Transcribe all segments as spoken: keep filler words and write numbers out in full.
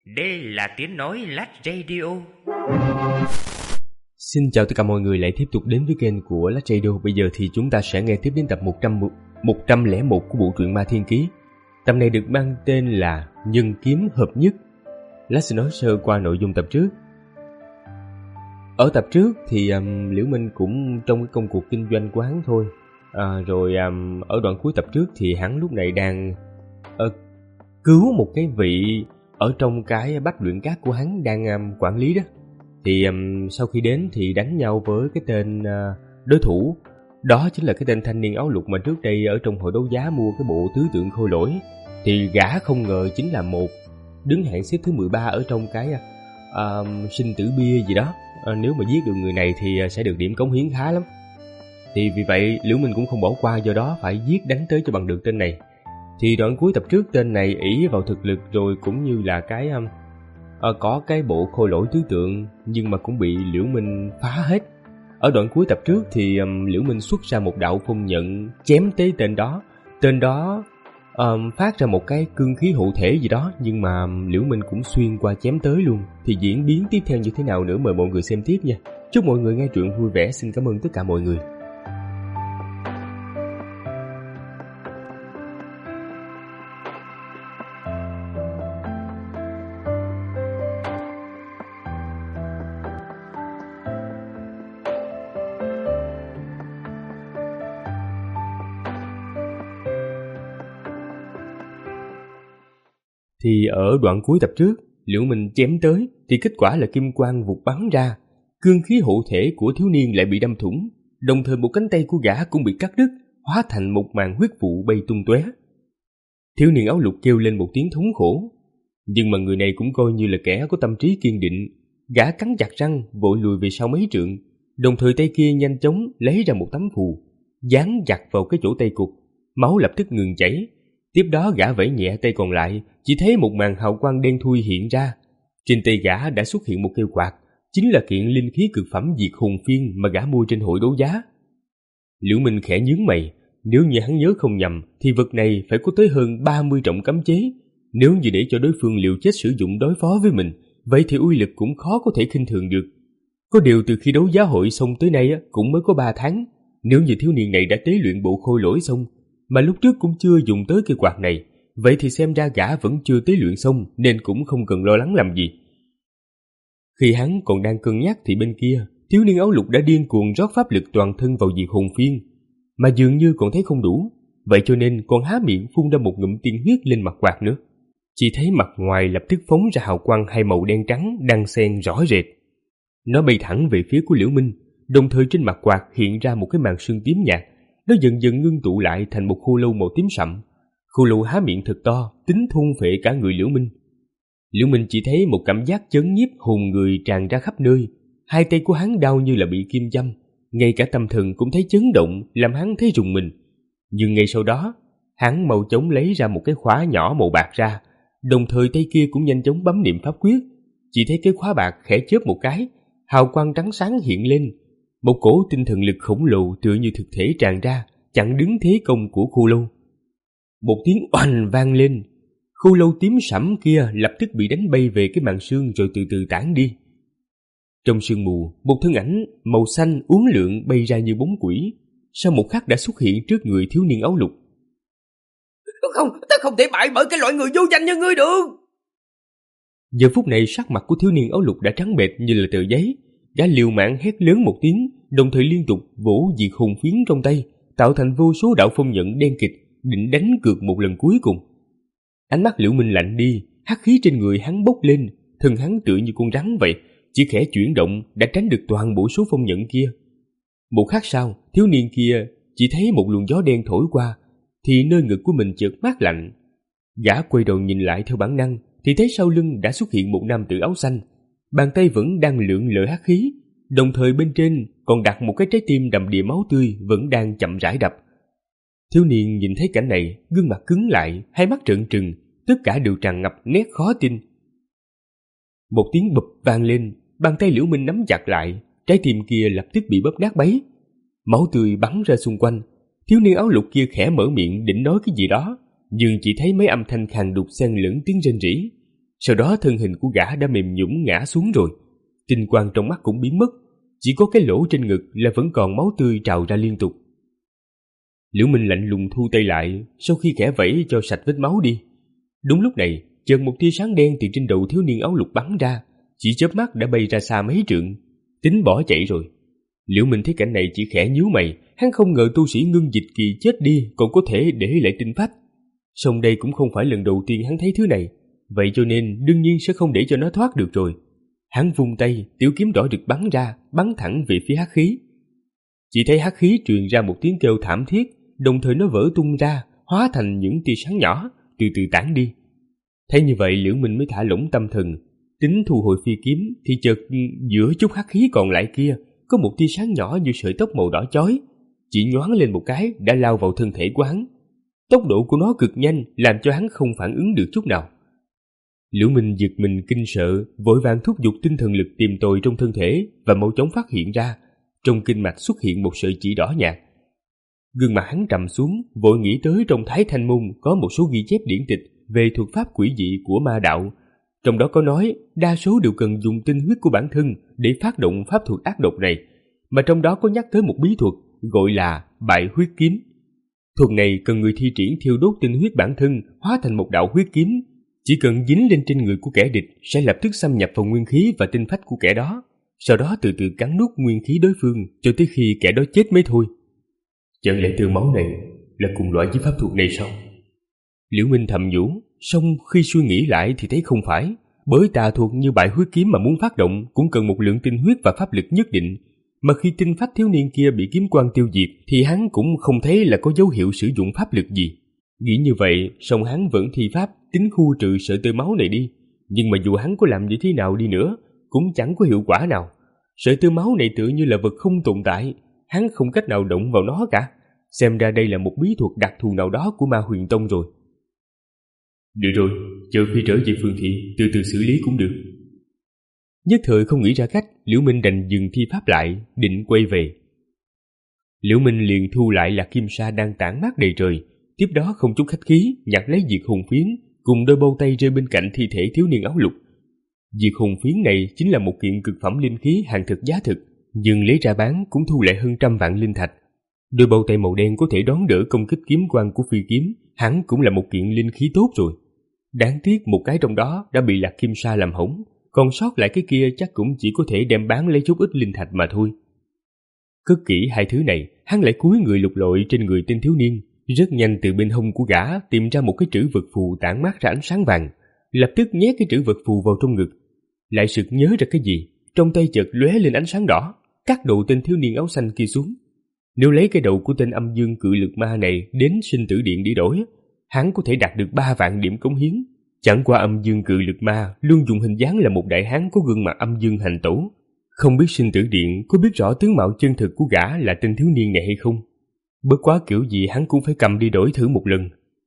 Đây là tiếng nói Lát Radio. Xin chào tất cả mọi người lại tiếp tục đến với kênh của Lát Radio. Bây giờ thì chúng ta sẽ nghe tiếp đến tập một trăm lẻ một của bộ truyện Ma Thiên Ký. Tập này được mang tên là Nhân Kiếm Hợp Nhất. Lát sẽ nói sơ qua nội dung tập trước. Ở tập trước thì um, Liễu Minh cũng trong cái công cuộc kinh doanh của hắn thôi. À, rồi um, ở đoạn cuối tập trước thì hắn lúc này đang uh, cứu một cái vị ở trong cái bách luyện cát của hắn đang um, quản lý đó. Thì um, sau khi đến thì đánh nhau với cái tên uh, đối thủ. Đó chính là cái tên thanh niên áo lục mà trước đây ở trong hội đấu giá mua cái bộ tứ tượng khôi lỗi. Thì gã không ngờ chính là một đứng hạng xếp thứ mười ba ở trong cái uh, sinh tử bia gì đó. Uh, nếu mà giết được người này thì sẽ được điểm cống hiến khá lắm. Thì vì vậy Liễu Minh cũng không bỏ qua, do đó phải giết đánh tới cho bằng được tên này. Thì đoạn cuối tập trước tên này ỷ vào thực lực rồi cũng như là cái um, uh, có cái bộ khôi lỗi tứ tượng, nhưng mà cũng bị Liễu Minh phá hết. Ở đoạn cuối tập trước thì um, Liễu Minh xuất ra một đạo phong nhận chém tới tên đó. Tên đó um, phát ra một cái cương khí hộ thể gì đó, nhưng mà um, Liễu Minh cũng xuyên qua chém tới luôn. Thì diễn biến tiếp theo như thế nào nữa mời mọi người xem tiếp nha. Chúc mọi người nghe truyện vui vẻ. Xin cảm ơn tất cả mọi người. Thì ở đoạn cuối tập trước, Liễu Minh chém tới thì kết quả là kim quang vụt bắn ra, cương khí hộ thể của thiếu niên lại bị đâm thủng, đồng thời một cánh tay của gã cũng bị cắt đứt, hóa thành một màn huyết vụ bay tung tóe. Thiếu niên áo lục kêu lên một tiếng thống khổ, nhưng mà người này cũng coi như là kẻ có tâm trí kiên định, gã cắn chặt răng vội lùi về sau mấy trượng, đồng thời tay kia nhanh chóng lấy ra một tấm phù, dán chặt vào cái chỗ tay cụt, máu lập tức ngừng chảy. Tiếp đó gã vẫy nhẹ tay còn lại, chỉ thấy một màn hào quang đen thui hiện ra. Trên tay gã đã xuất hiện một cây quạt, chính là kiện linh khí cực phẩm diệt hồn phiên mà gã mua trên hội đấu giá. Liễu Minh khẽ nhướng mày, nếu như hắn nhớ không nhầm thì vật này phải có tới hơn ba mươi trọng cấm chế. Nếu như để cho đối phương liều chết sử dụng đối phó với mình, vậy thì uy lực cũng khó có thể khinh thường được. Có điều từ khi đấu giá hội xong tới nay cũng mới có ba tháng, nếu như thiếu niên này đã tế luyện bộ khôi lỗi xong mà lúc trước cũng chưa dùng tới cây quạt này, vậy thì xem ra gã vẫn chưa tế luyện xong nên cũng không cần lo lắng làm gì. Khi hắn còn đang cân nhắc thì bên kia, thiếu niên áo lục đã điên cuồng rót pháp lực toàn thân vào diệt hồn phiên, mà dường như còn thấy không đủ, vậy cho nên còn há miệng phun ra một ngụm tiên huyết lên mặt quạt nữa. Chỉ thấy mặt ngoài lập tức phóng ra hào quang hai màu đen trắng đang xen rõ rệt. Nó bay thẳng về phía của Liễu Minh, đồng thời trên mặt quạt hiện ra một cái màn sương tím nhạt. Nó dần dần ngưng tụ lại thành một khô lâu màu tím sậm. Khô lâu há miệng thật to, tính thôn phệ cả người Liễu Minh. Liễu Minh chỉ thấy một cảm giác chấn nhiếp hồn người tràn ra khắp nơi. Hai tay của hắn đau như là bị kim châm, ngay cả tâm thần cũng thấy chấn động, làm hắn thấy rùng mình. Nhưng ngay sau đó, hắn mau chóng lấy ra một cái khóa nhỏ màu bạc ra, đồng thời tay kia cũng nhanh chóng bấm niệm pháp quyết. Chỉ thấy cái khóa bạc khẽ chớp một cái, hào quang trắng sáng hiện lên. Một cổ tinh thần lực khổng lồ tựa như thực thể tràn ra, chặn đứng thế công của khô lâu. Một tiếng oanh vang lên, khô lâu tím sẫm kia lập tức bị đánh bay về cái màn sương rồi từ từ tản đi. Trong sương mù, một thân ảnh màu xanh uốn lượn bay ra như bóng quỷ, sau một khắc đã xuất hiện trước người thiếu niên áo lục. Không, ta không thể bại bởi cái loại người vô danh như ngươi được. Giờ phút này sắc mặt của thiếu niên áo lục đã trắng bệch như là tờ giấy. Gã liều mạng hét lớn một tiếng, đồng thời liên tục vỗ diệt hồn phiến trong tay, tạo thành vô số đạo phong nhận đen kịt, định đánh cược một lần cuối cùng. Ánh mắt Liễu Minh lạnh đi, hắc khí trên người hắn bốc lên, thân hắn tựa như con rắn vậy, chỉ khẽ chuyển động đã tránh được toàn bộ số phong nhận kia. Một khắc sau, thiếu niên kia chỉ thấy một luồng gió đen thổi qua, thì nơi ngực của mình chợt mát lạnh. Gã quay đầu nhìn lại theo bản năng, thì thấy sau lưng đã xuất hiện một nam tử áo xanh. Bàn tay vẫn đang lượn lờ hắc khí, đồng thời bên trên còn đặt một cái trái tim đầm đìa máu tươi vẫn đang chậm rãi đập. Thiếu niên nhìn thấy cảnh này, gương mặt cứng lại, hai mắt trợn trừng, tất cả đều tràn ngập nét khó tin. Một tiếng bụp vang lên, bàn tay Liễu Minh nắm chặt lại, trái tim kia lập tức bị bóp nát bấy. Máu tươi bắn ra xung quanh, thiếu niên áo lục kia khẽ mở miệng định nói cái gì đó, nhưng chỉ thấy mấy âm thanh khàn đục xen lẫn tiếng rên rỉ. Sau đó thân hình của gã đã mềm nhũn ngã xuống rồi. Tinh quang trong mắt cũng biến mất, chỉ có cái lỗ trên ngực là vẫn còn máu tươi trào ra liên tục. Liễu Minh lạnh lùng thu tay lại, sau khi khẽ vẫy cho sạch vết máu đi. Đúng lúc này, chợt một tia sáng đen từ trên đầu thiếu niên áo lục bắn ra, chỉ chớp mắt đã bay ra xa mấy trượng, tính bỏ chạy rồi. Liễu Minh thấy cảnh này chỉ khẽ nhíu mày, hắn không ngờ tu sĩ Ngưng Dịch Kỳ chết đi còn có thể để lại tinh phách. Song đây cũng không phải lần đầu tiên hắn thấy thứ này, vậy cho nên đương nhiên sẽ không để cho nó thoát được rồi. Hắn vung tay, tiểu kiếm đỏ được bắn ra, bắn thẳng về phía hắc khí. Chỉ thấy hắc khí truyền ra một tiếng kêu thảm thiết, đồng thời nó vỡ tung ra, hóa thành những tia sáng nhỏ, từ từ tản đi. Thấy như vậy Liễu Minh mới thả lỏng tâm thần, tính thu hồi phi kiếm thì chợt giữa chút hắc khí còn lại kia có một tia sáng nhỏ như sợi tóc màu đỏ chói, chỉ nhoáng lên một cái đã lao vào thân thể của hắn. Tốc độ của nó cực nhanh, làm cho hắn không phản ứng được chút nào. Liễu Minh giật mình kinh sợ, vội vàng thúc giục tinh thần lực tìm tòi trong thân thể và mau chóng phát hiện ra, trong kinh mạch xuất hiện một sợi chỉ đỏ nhạt. Gương mặt hắn trầm xuống, vội nghĩ tới trong Thái Thanh Môn có một số ghi chép điển tịch về thuật pháp quỷ dị của ma đạo. Trong đó có nói đa số đều cần dùng tinh huyết của bản thân để phát động pháp thuật ác độc này, mà trong đó có nhắc tới một bí thuật gọi là bại huyết kiếm. Thuật này cần người thi triển thiêu đốt tinh huyết bản thân hóa thành một đạo huyết kiếm, chỉ cần dính lên trên người của kẻ địch sẽ lập tức xâm nhập vào nguyên khí và tinh phách của kẻ đó, sau đó từ từ cắn nuốt nguyên khí đối phương cho tới khi kẻ đó chết mới thôi. Chẳng lẽ tơ máu này là cùng loại với pháp thuật này sao? Liễu Minh thầm nhủ, song khi suy nghĩ lại thì thấy không phải, bởi tà thuật như bại huyết kiếm mà muốn phát động cũng cần một lượng tinh huyết và pháp lực nhất định, mà khi tinh phách thiếu niên kia bị kiếm quang tiêu diệt thì hắn cũng không thấy là có dấu hiệu sử dụng pháp lực gì. Nghĩ như vậy, song hắn vẫn thi pháp tính khu trừ sợi tơ máu này đi, nhưng mà dù hắn có làm như thế nào đi nữa cũng chẳng có hiệu quả nào. Sợi tơ máu này tựa như là vật không tồn tại, hắn không cách nào động vào nó cả. Xem ra đây là một bí thuật đặc thù nào đó của Ma Huyền Tông rồi. Được rồi, chờ khi trở về phường thị từ từ xử lý cũng được. Nhất thời không nghĩ ra cách, Liễu Minh đành dừng thi pháp lại, định quay về. Liễu Minh liền thu lại lạc kim sa đang tản mát đầy trời, tiếp đó không chút khách khí nhặt lấy diệt hồn phiến cùng đôi bâu tay rơi bên cạnh thi thể thiếu niên áo lục. Diệt hồn phiến này chính là một kiện cực phẩm linh khí hàng thực giá thực, nhưng lấy ra bán cũng thu lại hơn trăm vạn linh thạch. Đôi bâu tay màu đen có thể đón đỡ công kích kiếm quang của phi kiếm, hẳn cũng là một kiện linh khí tốt rồi. Đáng tiếc một cái trong đó đã bị lạc kim sa làm hỏng, còn sót lại cái kia chắc cũng chỉ có thể đem bán lấy chút ít linh thạch mà thôi. Cất kỹ hai thứ này, hắn lại cúi người lục lọi trên người tên thiếu niên, rất nhanh từ bên hông của gã tìm ra một cái trữ vật phù tản mát ra ánh sáng vàng, lập tức nhét cái trữ vật phù vào trong ngực. Lại sực nhớ ra cái gì, trong tay chợt lóe lên ánh sáng đỏ, cắt đầu tên thiếu niên áo xanh kia xuống. Nếu lấy cái đầu của tên âm dương cự lực ma này đến sinh tử điện để đổi, hắn có thể đạt được ba vạn điểm cống hiến. Chẳng qua âm dương cự lực ma luôn dùng hình dáng là một đại hán có gương mặt âm dương hành tẩu. Không biết sinh tử điện có biết rõ tướng mạo chân thực của gã là tên thiếu niên này hay không. Bất quá kiểu gì hắn cũng phải cầm đi đổi thử một lần.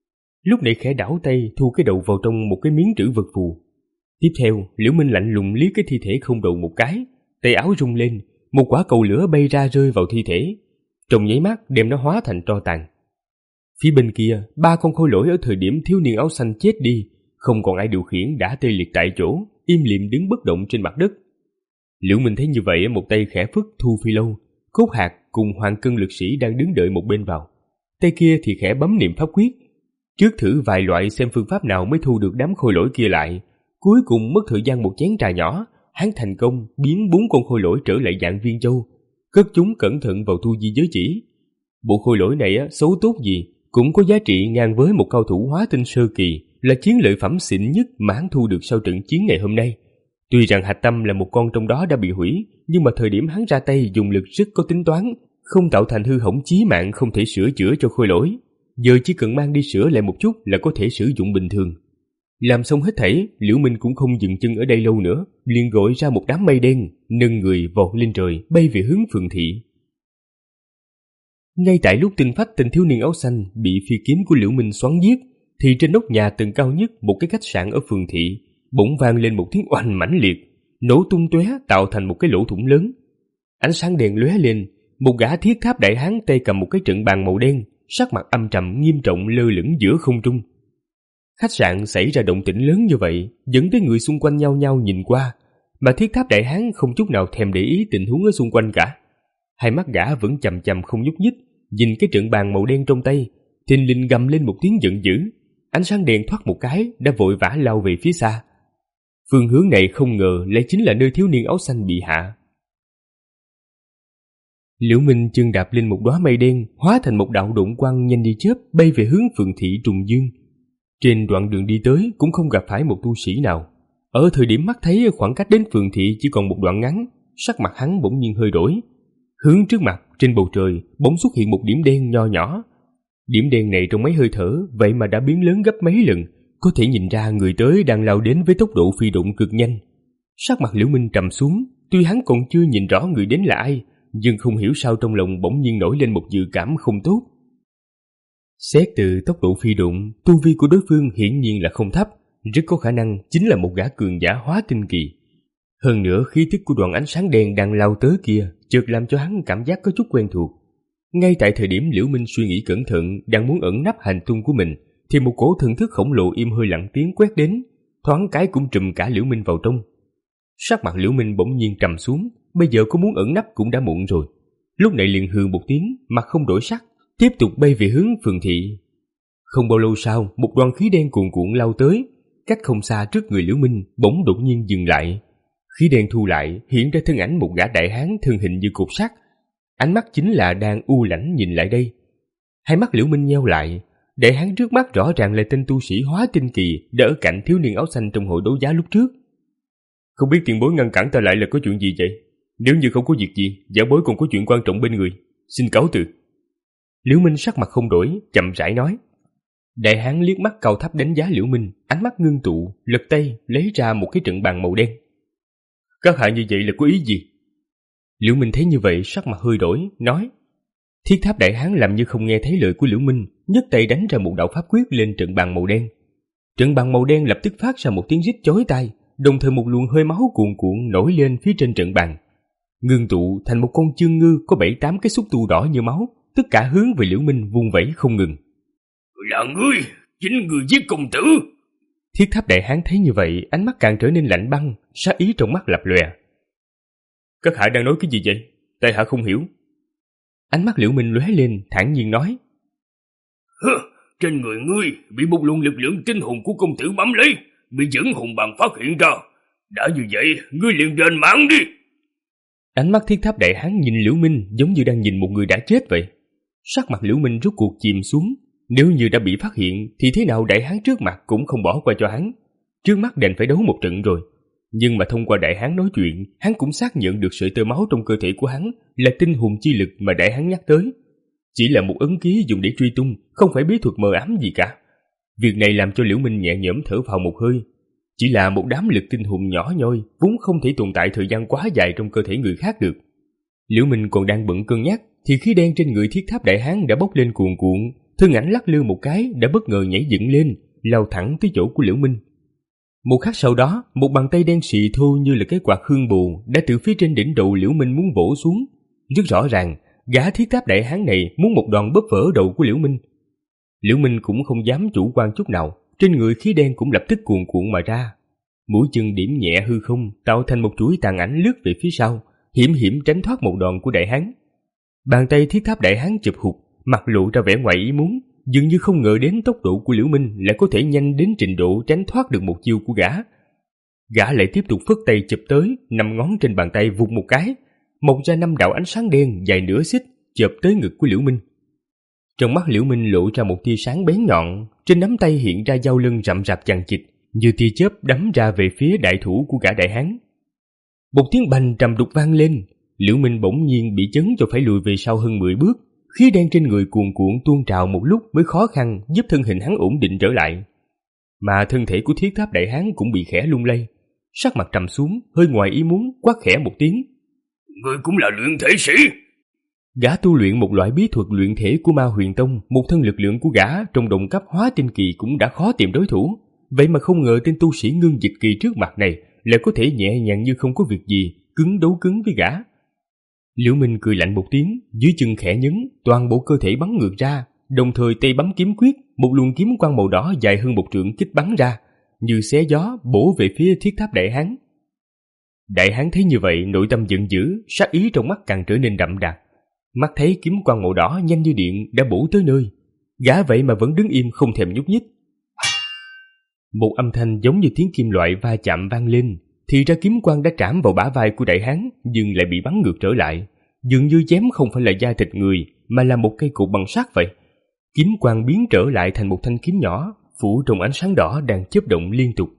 Lúc này khẽ đảo tay thu cái đầu vào trong một cái miếng trữ vật phù. Tiếp theo, Liễu Minh lạnh lùng liếc cái thi thể không đầu một cái, tay áo rung lên, một quả cầu lửa bay ra rơi vào thi thể, trong nháy mắt đem nó hóa thành tro tàn. Phía bên kia, ba con khôi lỗi ở thời điểm thiếu niên áo xanh chết đi, không còn ai điều khiển đã tê liệt tại chỗ, im lìm đứng bất động trên mặt đất. Liễu Minh thấy như vậy, một tay khẽ phất thu phi lâu, Cốt Hạt cùng Hoàng Cân lực sĩ đang đứng đợi một bên vào, tay kia thì khẽ bấm niệm pháp quyết, trước thử vài loại xem phương pháp nào mới thu được đám khôi lỗi kia lại. Cuối cùng mất thời gian một chén trà nhỏ, hắn thành công biến bốn con khôi lỗi trở lại dạng viên châu, cất chúng cẩn thận vào thu di giới chỉ. Bộ khôi lỗi này á, xấu tốt gì cũng có giá trị ngang với một cao thủ hóa tinh sơ kỳ, là chiến lợi phẩm xịn nhất mà hắn thu được sau trận chiến ngày hôm nay. Tuy rằng hạch tâm là một con trong đó đã bị hủy, nhưng mà thời điểm hắn ra tay dùng lực rất có tính toán, không tạo thành hư hỏng chí mạng không thể sửa chữa cho khôi lỗi. Giờ chỉ cần mang đi sửa lại một chút là có thể sử dụng bình thường. Làm xong hết thảy, Liễu Minh cũng không dừng chân ở đây lâu nữa, liền gọi ra một đám mây đen, nâng người vọt lên trời, bay về hướng phường thị. Ngay tại lúc tinh phách tên thiếu niên áo xanh bị phi kiếm của Liễu Minh xoắn giết, thì trên nóc nhà tầng cao nhất một cái khách sạn ở phường thị bỗng vang lên một tiếng oanh mãnh liệt, nổ tung tóe tạo thành một cái lỗ thủng lớn. Ánh sáng đèn lóe lên, một gã thiết tháp đại hán tay cầm một cái trận bàn màu đen, sắc mặt âm trầm nghiêm trọng lơ lửng giữa không trung. Khách sạn xảy ra động tĩnh lớn như vậy, dẫn tới người xung quanh nhau nhau nhìn qua, mà Thiết Tháp Đại Hán không chút nào thèm để ý tình huống ở xung quanh cả. Hai mắt gã vẫn chằm chằm không nhúc nhích, nhìn cái trận bàn màu đen trong tay, thình lình gầm lên một tiếng giận dữ. Ánh sáng đèn thoát một cái đã vội vã lao về phía xa. Phương hướng này không ngờ lại chính là nơi thiếu niên áo xanh bị hạ. Liễu Minh chân đạp lên một đóa mây đen, hóa thành một đạo độn quang nhanh như chớp bay về hướng Phượng thị Trùng Dương. Trên đoạn đường đi tới cũng không gặp phải một tu sĩ nào. Ở thời điểm mắt thấy khoảng cách đến Phượng thị chỉ còn một đoạn ngắn, sắc mặt hắn bỗng nhiên hơi đổi. Hướng trước mặt trên bầu trời bỗng xuất hiện một điểm đen nho nhỏ. Điểm đen này trong mấy hơi thở vậy mà đã biến lớn gấp mấy lần, có thể nhìn ra người tới đang lao đến với tốc độ phi độn cực nhanh. Sắc mặt Liễu Minh trầm xuống, tuy hắn còn chưa nhìn rõ người đến là ai, nhưng không hiểu sao trong lòng bỗng nhiên nổi lên một dự cảm không tốt. Xét từ tốc độ phi độn, tu vi của đối phương hiển nhiên là không thấp, rất có khả năng chính là một gã cường giả hóa tinh kỳ. Hơn nữa khí tức của đoàn ánh sáng đen đang lao tới kia chợt làm cho hắn cảm giác có chút quen thuộc. Ngay tại thời điểm Liễu Minh suy nghĩ cẩn thận đang muốn ẩn nấp hành tung của mình, thì một cổ thần thức khổng lồ im hơi lặng tiếng quét đến, thoáng cái cũng trùm cả Liễu Minh vào trong. Sắc mặt Liễu Minh bỗng nhiên trầm xuống, bây giờ có muốn ẩn nấp cũng đã muộn rồi. Lúc này liền hừ một tiếng, mặt không đổi sắc, tiếp tục bay về hướng Phượng thị. Không bao lâu sau, một đoàn khí đen cuồn cuộn lao tới, cách không xa trước người Liễu Minh bỗng đột nhiên dừng lại. Khí đen thu lại, hiện ra thân ảnh một gã đại hán thân hình như cột sắt. Ánh mắt chính là đang u lãnh nhìn lại đây. Hai mắt Liễu Minh nheo lại, đại hán trước mắt rõ ràng là tên tu sĩ hóa tinh kỳ đã ở cạnh thiếu niên áo xanh trong hội đấu giá lúc trước. Không biết tiền bối ngăn cản ta lại là có chuyện gì vậy? Nếu như không có việc gì, giả bối còn có chuyện quan trọng bên người, xin cáo từ. Liễu Minh sắc mặt không đổi, chậm rãi nói. Đại hán liếc mắt cao thấp đánh giá Liễu Minh, ánh mắt ngưng tụ, lật tay lấy ra một cái trận bàn màu đen. Các hạ như vậy là có ý gì? Liễu Minh thấy như vậy sắc mặt hơi đổi, nói. Thiết Tháp Đại Hán làm như không nghe thấy lời của Liễu Minh, nhấc tay đánh ra một đạo pháp quyết lên trận bàn màu đen. Trận bàn màu đen lập tức phát ra một tiếng rít chói tai, đồng thời một luồng hơi máu cuồn cuộn nổi lên phía trên trận bàn, ngưng tụ thành một con chương ngư có bảy tám cái xúc tu đỏ như máu, tất cả hướng về Liễu Minh vung vẩy không ngừng. Là ngươi, chính ngươi giết công tử. Thiết Tháp Đại Hán thấy như vậy, ánh mắt càng trở nên lạnh băng, sát ý trong mắt lập lòe. Các hạ đang nói cái gì vậy? Tại hạ không hiểu. Ánh mắt Liễu Minh lóe lên, thản nhiên nói. Hừ, trên người ngươi bị một luồng lực lượng tinh hồn của công tử bám lấy, bị dẫn hồn bàn phát hiện ra. Đã như vậy, ngươi liền đền mạng đi. Ánh mắt Thiết Tháp Đại Hán nhìn Liễu Minh giống như đang nhìn một người đã chết vậy. Sắc mặt Liễu Minh rốt cuộc chìm xuống. Nếu như đã bị phát hiện thì thế nào đại hán trước mặt cũng không bỏ qua cho hắn. Trước mắt đành phải đấu một trận rồi. Nhưng mà thông qua đại hán nói chuyện, hắn cũng xác nhận được sợi tơ máu trong cơ thể của hắn là tinh hồn chi lực mà đại hán nhắc tới. Chỉ là một ấn ký dùng để truy tung, không phải bí thuật mờ ám gì cả. Việc này làm cho Liễu Minh nhẹ nhõm thở phào một hơi. Chỉ là một đám lực tinh hồn nhỏ nhoi, vốn không thể tồn tại thời gian quá dài trong cơ thể người khác được. Liễu Minh còn đang bận cân nhắc, thì khí đen trên người Thiết Tháp Đại Hán đã bốc lên cuồn cuộn, thân ảnh lắc lư một cái đã bất ngờ nhảy dựng lên, lao thẳng tới chỗ của Liễu Minh. Một khắc sau đó, một bàn tay đen xì thô như là cái quạt hương bù đã từ phía trên đỉnh đầu Liễu Minh muốn vỗ xuống. Rất rõ ràng, gã Thiết Tháp Đại Hán này muốn một đòn bóp vỡ đầu của Liễu Minh. Liễu Minh cũng không dám chủ quan chút nào, trên người khí đen cũng lập tức cuồn cuộn mà ra. Mũi chân điểm nhẹ hư không, tạo thành một chuỗi tàn ảnh lướt về phía sau, hiểm hiểm tránh thoát một đòn của Đại Hán. Bàn tay Thiết Tháp Đại Hán chụp hụt, mặt lộ ra vẻ ngoài ý muốn, dường như không ngờ đến tốc độ của Liễu Minh lại có thể nhanh đến trình độ tránh thoát được một chiêu của gã. Gã lại tiếp tục phất tay chụp tới, năm ngón trên bàn tay vụt một cái, mọc ra năm đạo ánh sáng đen dài nửa xích chộp tới ngực của Liễu Minh. Trong mắt Liễu Minh lộ ra một tia sáng bén nhọn, trên nắm tay hiện ra dao lưng rậm rạp chằng chịt, như tia chớp đắm ra về phía đại thủ của gã đại hán. Một tiếng bành trầm đục vang lên, Liễu Minh bỗng nhiên bị chấn cho phải lùi về sau hơn mười bước, khí đen trên người cuồn cuộn tuôn trào một lúc mới khó khăn giúp thân hình hắn ổn định trở lại. Mà thân thể của Thiết Tháp Đại Hán cũng bị khẽ lung lay, sắc mặt trầm xuống, hơi ngoài ý muốn quát khẽ một tiếng. Ngươi cũng là luyện thể sĩ. Gã tu luyện một loại bí thuật luyện thể của Ma Huyền Tông, một thân lực lượng của gã trong đồng cấp hóa tinh kỳ cũng đã khó tìm đối thủ, vậy mà không ngờ tên tu sĩ ngưng dịch kỳ trước mặt này lại có thể nhẹ nhàng như không có việc gì cứng đấu cứng với gã. Liễu Minh cười lạnh một tiếng, dưới chân khẽ nhấn, toàn bộ cơ thể bắn ngược ra, đồng thời tay bấm kiếm quyết, một luồng kiếm quang màu đỏ dài hơn một trượng kích bắn ra, như xé gió bổ về phía thiết tháp đại hán. Đại hán thấy như vậy, nội tâm giận dữ, sát ý trong mắt càng trở nên đậm đặc. Mắt thấy kiếm quang màu đỏ nhanh như điện đã bổ tới nơi, gã vậy mà vẫn đứng im không thèm nhúc nhích. Một âm thanh giống như tiếng kim loại va chạm vang lên, thì ra kiếm quang đã trảm vào bả vai của đại hán, nhưng lại bị bắn ngược trở lại, dường như chém không phải là da thịt người mà là một cây cột bằng sắt vậy. Kiếm quang biến trở lại thành một thanh kiếm nhỏ, phủ trong ánh sáng đỏ đang chớp động liên tục.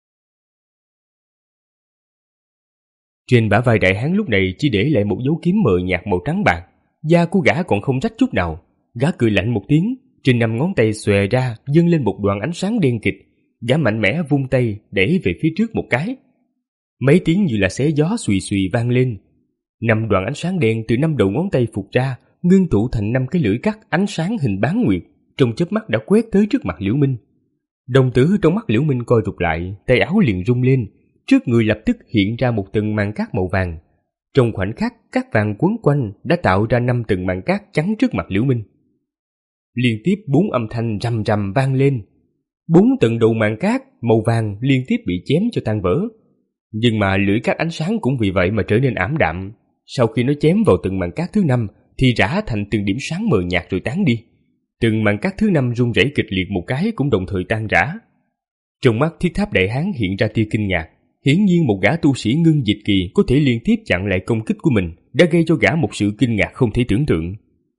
Trên bả vai đại hán lúc này chỉ để lại một dấu kiếm mờ nhạt màu trắng bạc, da của gã còn không rách chút nào. Gã cười lạnh một tiếng, trên năm ngón tay xòe ra dâng lên một đoạn ánh sáng đen kịt. Gã mạnh mẽ vung tay đẩy về phía trước một cái. Mấy tiếng như là xé gió xùy xùy vang lên. Năm đoạn ánh sáng đen từ năm đầu ngón tay phụt ra, ngưng tụ thành năm cái lưỡi cắt ánh sáng hình bán nguyệt, trong chớp mắt đã quét tới trước mặt Liễu Minh. Đồng tử trong mắt Liễu Minh coi rụt lại, tay áo liền rung lên, trước người lập tức hiện ra một tầng màn cát màu vàng. Trong khoảnh khắc, cát vàng quấn quanh đã tạo ra năm tầng màn cát chắn trước mặt Liễu Minh. Liên tiếp bốn âm thanh rầm rầm vang lên. Bốn tầng đầu màn cát màu vàng liên tiếp bị chém cho tan vỡ. Nhưng mà lưỡi cát ánh sáng cũng vì vậy mà trở nên ảm đạm. Sau khi nó chém vào tầng màn cát thứ năm thì rã thành từng điểm sáng mờ nhạt rồi tán đi. Tầng màn cát thứ năm rung rẩy kịch liệt một cái cũng đồng thời tan rã. Trong mắt thiết tháp đại hán hiện ra tia kinh ngạc. Hiển nhiên một gã tu sĩ ngưng dịch kỳ có thể liên tiếp chặn lại công kích của mình đã gây cho gã một sự kinh ngạc không thể tưởng tượng.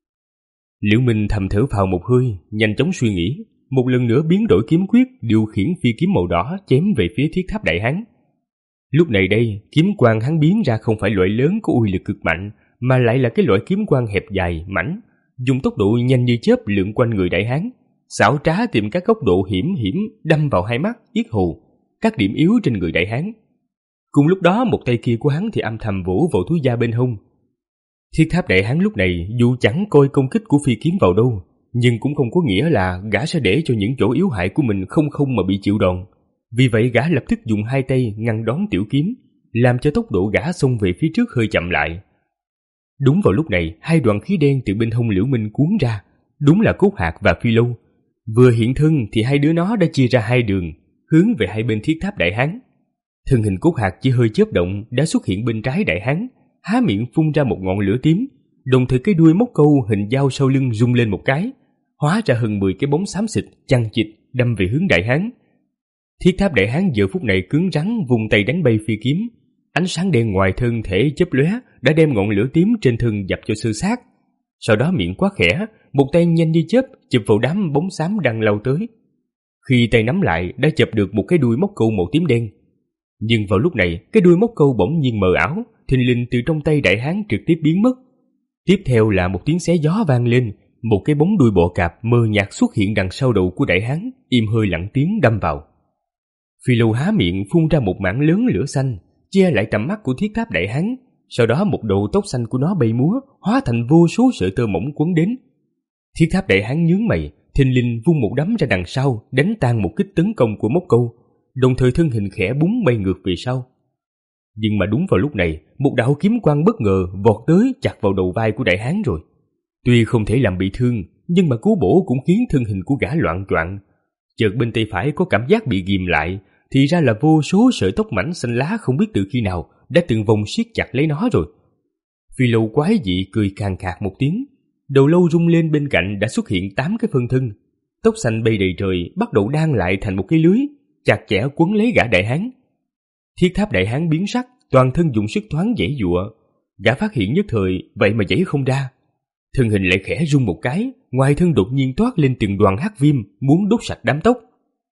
Liễu Minh thầm thở phào một hơi, nhanh chóng suy nghĩ, một lần nữa biến đổi kiếm quyết, điều khiển phi kiếm màu đỏ chém về phía thiết tháp đại hán. Lúc này đây, kiếm quang hắn biến ra không phải loại lớn có uy lực cực mạnh, mà lại là cái loại kiếm quang hẹp dài, mảnh, dùng tốc độ nhanh như chớp lượn quanh người đại hán, xảo trá tìm các góc độ hiểm hiểm đâm vào hai mắt, yết hầu, các điểm yếu trên người đại hán. Cùng lúc đó, một tay kia của hắn thì âm thầm vỗ vào túi da bên hông. Thiết tháp đại hán lúc này dù chẳng coi công kích của phi kiếm vào đâu, nhưng cũng không có nghĩa là gã sẽ để cho những chỗ yếu hại của mình không không mà bị chịu đòn. Vì vậy gã lập tức dùng hai tay ngăn đón tiểu kiếm, làm cho tốc độ gã xông về phía trước hơi chậm lại. Đúng vào lúc này, hai đoàn khí đen từ bên hông Liễu Minh cuốn ra, đúng là Cốt Hạc và Phi Lâu. Vừa hiện thân thì hai đứa nó đã chia ra hai đường, hướng về hai bên thiết tháp đại hán. Thân hình Cốt Hạc chỉ hơi chớp động đã xuất hiện bên trái đại hán, há miệng phun ra một ngọn lửa tím, đồng thời cái đuôi móc câu hình dao sau lưng rung lên một cái, hóa ra hơn mười cái bóng xám xịt chằng chịt đâm về hướng đại hán. Thiết tháp đại hán giờ phút này cứng rắn vùng tay đánh bay phi kiếm, ánh sáng đen ngoài thân thể chớp lóe đã đem ngọn lửa tím trên thân dập cho sơ sát. Sau đó miệng quá khẽ, một tay nhanh như chớp chụp vào đám bóng xám đang lao tới. Khi tay nắm lại đã chụp được một cái đuôi móc câu màu tím đen. Nhưng vào lúc này, cái đuôi móc câu bỗng nhiên mờ ảo, thình lình từ trong tay đại hán trực tiếp biến mất. Tiếp theo là một tiếng xé gió vang lên, một cái bóng đuôi bọ cạp mờ nhạt xuất hiện đằng sau đầu của đại hán, im hơi lặng tiếng đâm vào. Phi Lâu há miệng phun ra một mảng lớn lửa xanh, che lại tầm mắt của thiết tháp đại hán. Sau đó một đầu tóc xanh của nó bay múa, hóa thành vô số sợi tơ mỏng quấn đến. Thiết tháp đại hán nhướng mày, thình lình vung một đấm ra đằng sau, đánh tan một kích tấn công của móc câu, đồng thời thân hình khẽ búng bay ngược về sau. Nhưng mà đúng vào lúc này, một đạo kiếm quang bất ngờ vọt tới chặt vào đầu vai của đại hán rồi. Tuy không thể làm bị thương, nhưng mà cú bổ cũng khiến thân hình của gã loạn choạng. Chợt bên tay phải có cảm giác bị ghìm lại, thì ra là vô số sợi tóc mảnh xanh lá không biết từ khi nào đã từng vòng siết chặt lấy nó rồi. Phi Lâu quái dị cười khàn khạc một tiếng, đầu lâu rung lên bên cạnh đã xuất hiện tám cái phân thân, tóc xanh bay đầy trời bắt đầu đan lại thành một cái lưới, chặt chẽ quấn lấy gã đại hán. Thiết tháp đại hán biến sắc, toàn thân dùng sức thoáng giãy giụa, gã phát hiện nhất thời vậy mà giãy không ra, thân hình lại khẽ rung một cái, ngoài thân đột nhiên toát lên từng đoàn hắc viêm muốn đốt sạch đám tóc.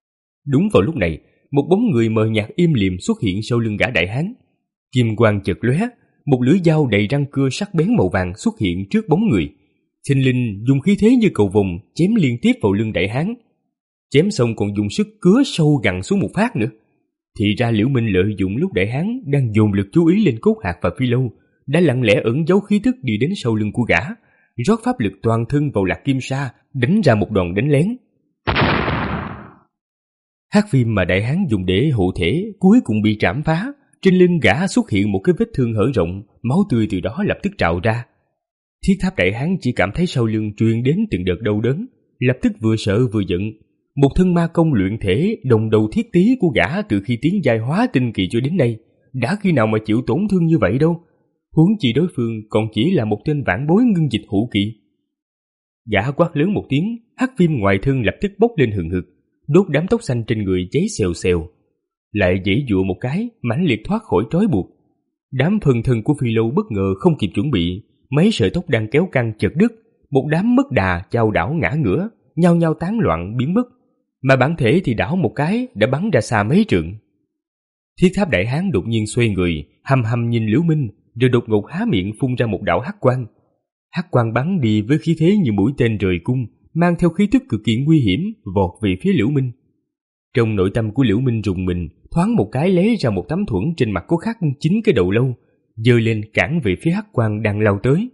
Đúng vào lúc này, một bóng người mờ nhạt im lìm xuất hiện sau lưng gã đại hán. Kim quang chợt lóe, một lưỡi dao đầy răng cưa sắc bén màu vàng xuất hiện trước bóng người. Thình lình dùng khí thế như cầu vồng chém liên tiếp vào lưng đại hán. Chém xong còn dùng sức cứa sâu gặn xuống một phát nữa. Thì ra Liễu Minh lợi dụng lúc đại hán đang dồn lực chú ý lên Cốt Hạc và Phi Lâu, đã lặng lẽ ẩn giấu khí tức đi đến sau lưng của gã, rót pháp lực toàn thân vào Lạc Kim Sa, đánh ra một đòn đánh lén. Hắc viêm mà đại hán dùng để hộ thể cuối cùng bị trảm phá, trên lưng gã xuất hiện một cái vết thương hở rộng, máu tươi từ đó lập tức trào ra. Thiết Tháp Đại Hán chỉ cảm thấy sau lưng truyền đến từng đợt đau đớn, lập tức vừa sợ vừa giận. Một thân ma công luyện thể đồng đầu thiết tí của gã từ khi tiến giai hóa tinh kỳ cho đến nay, đã khi nào mà chịu tổn thương như vậy đâu. Huống chi đối phương còn chỉ là một tên vãn bối ngưng dịch hữu kỳ. Gã quát lớn một tiếng, hắc viêm ngoài thân lập tức bốc lên hừng hực, đốt đám tóc xanh trên người cháy xèo xèo. Lại giãy giụa một cái, mãnh liệt thoát khỏi trói buộc. Đám phần thân của Phi Lâu bất ngờ không kịp chuẩn bị, mấy sợi tóc đang kéo căng chật đứt, một đám mất đà chao đảo ngã ngửa, nhao nhao tán loạn biến mất, mà bản thể thì đảo một cái đã bắn ra xa mấy trượng. Thiết Tháp Đại Hán đột nhiên xoay người, hăm hăm nhìn Liễu Minh, rồi đột ngột há miệng phun ra một đạo hắc quang. Hắc quang bắn đi với khí thế như mũi tên rời cung, mang theo khí tức cực kỳ nguy hiểm, vọt về phía Liễu Minh. Trong nội tâm của Liễu Minh rùng mình, thoáng một cái lấy ra một tấm thuẫn trên mặt có khắc chín cái đầu lâu, giơ lên cản về phía hắc quang đang lao tới.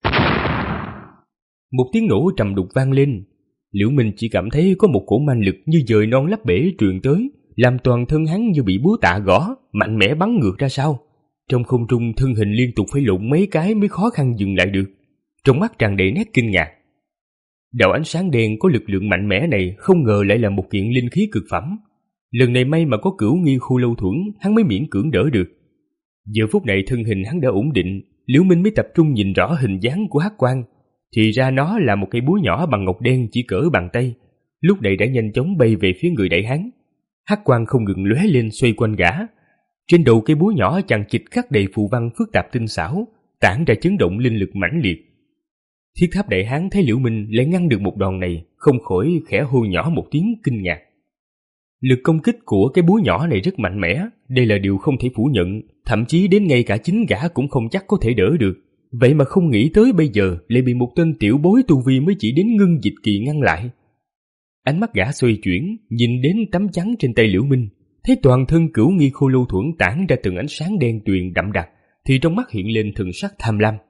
Một tiếng nổ trầm đục vang lên. Liễu Minh chỉ cảm thấy có một cỗ man lực như dời non lấp bể truyền tới, làm toàn thân hắn như bị búa tạ gõ, mạnh mẽ bắn ngược ra sau. Trong không trung thân hình liên tục phải lộn mấy cái mới khó khăn dừng lại được. Trong mắt tràn đầy nét kinh ngạc. Đạo ánh sáng đen có lực lượng mạnh mẽ này không ngờ lại là một kiện linh khí cực phẩm. Lần này may mà có Cửu Nghi Khô Lâu Thuẫn, hắn mới miễn cưỡng đỡ được. Giờ phút này thân hình hắn đã ổn định, Liễu Minh mới tập trung nhìn rõ hình dáng của hắc quang. Thì ra nó là một cây búa nhỏ bằng ngọc đen chỉ cỡ bàn tay, lúc này đã nhanh chóng bay về phía người đại hán. Hắc quang không ngừng lóe lên xoay quanh gã. Trên đầu cây búa nhỏ chằng chịt khắc đầy phù văn phức tạp tinh xảo, tản ra chấn động linh lực mãnh liệt. Thiết Tháp Đại Hán thấy Liễu Minh lại ngăn được một đòn này, không khỏi khẽ hô nhỏ một tiếng kinh ngạc. Lực công kích của cái búa nhỏ này rất mạnh mẽ, đây là điều không thể phủ nhận, thậm chí đến ngay cả chính gã cũng không chắc có thể đỡ được. Vậy mà không nghĩ tới bây giờ lại bị một tên tiểu bối tu vi mới chỉ đến ngưng dịch kỳ ngăn lại. Ánh mắt gã xoay chuyển, nhìn đến tấm chắn trên tay Liễu Minh, thấy toàn thân Cửu Nghi Khô Lâu Thuẫn tản ra từng ánh sáng đen tuyền đậm đặc, thì trong mắt hiện lên thần sắc tham lam.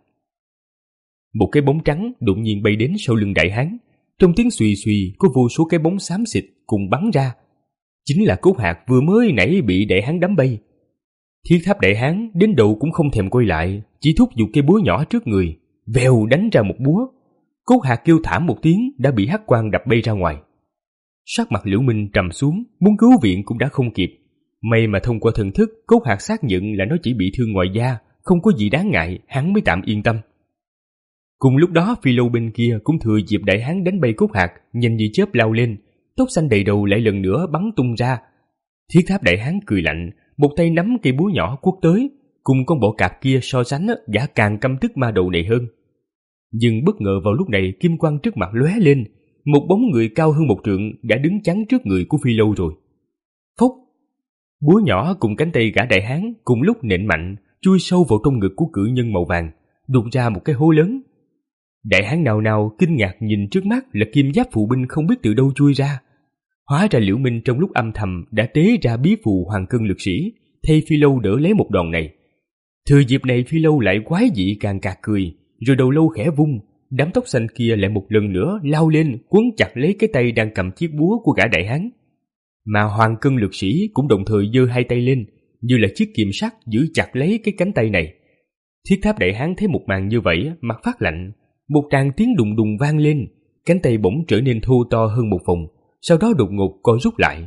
Một cái bóng trắng đột nhiên bay đến sau lưng đại hán, trong tiếng xùy xùy có vô số cái bóng xám xịt cùng bắn ra. Chính là cốt hạt vừa mới nãy bị đại hán đắm bay. Thiết Tháp Đại Hán đến đầu cũng không thèm quay lại, chỉ thúc giục cây búa nhỏ trước người, vèo đánh ra một búa. Cốt hạt kêu thảm một tiếng đã bị hắc quang đập bay ra ngoài. Sắc mặt Liễu Minh trầm xuống, muốn cứu viện cũng đã không kịp. May mà thông qua thần thức, cốt hạt xác nhận là nó chỉ bị thương ngoài da, không có gì đáng ngại, hắn mới tạm yên tâm. Cùng lúc đó Phi Lâu bên kia cũng thừa dịp đại hán đánh bay cốt hạt, nhanh như chớp lao lên, tóc xanh đầy đầu lại lần nữa bắn tung ra. Thiết Tháp Đại Hán cười lạnh, một tay nắm cây búa nhỏ quất tới, cùng con bọ cạp kia so sánh gã càng căm tức ma đầu này hơn. Nhưng bất ngờ vào lúc này kim quang trước mặt lóe lên, một bóng người cao hơn một trượng đã đứng chắn trước người của Phi Lâu rồi. Phốc! Búa nhỏ cùng cánh tay gã đại hán cùng lúc nện mạnh, chui sâu vào trong ngực của cự nhân màu vàng, đục ra một cái hố lớn. Đại hán nào nào kinh ngạc nhìn trước mắt là kim giáp phụ binh không biết từ đâu chui ra. Hóa ra Liễu Minh trong lúc âm thầm đã tế ra bí phù Hoàng Cân Lực Sĩ, thay Phi Lâu đỡ lấy một đòn này. Thừa dịp này Phi Lâu lại quái dị càng cạc cười, rồi đầu lâu khẽ vung, đám tóc xanh kia lại một lần nữa lao lên quấn chặt lấy cái tay đang cầm chiếc búa của gã đại hán. Mà Hoàng Cân Lực Sĩ cũng đồng thời giơ hai tay lên, như là chiếc kiềm sắt giữ chặt lấy cái cánh tay này. Thiết Tháp Đại Hán thấy một màn như vậy, mặt phát lạnh, một tràng tiếng đùng đùng vang lên, cánh tay bỗng trở nên thô to hơn một phần, sau đó đột ngột co rút lại.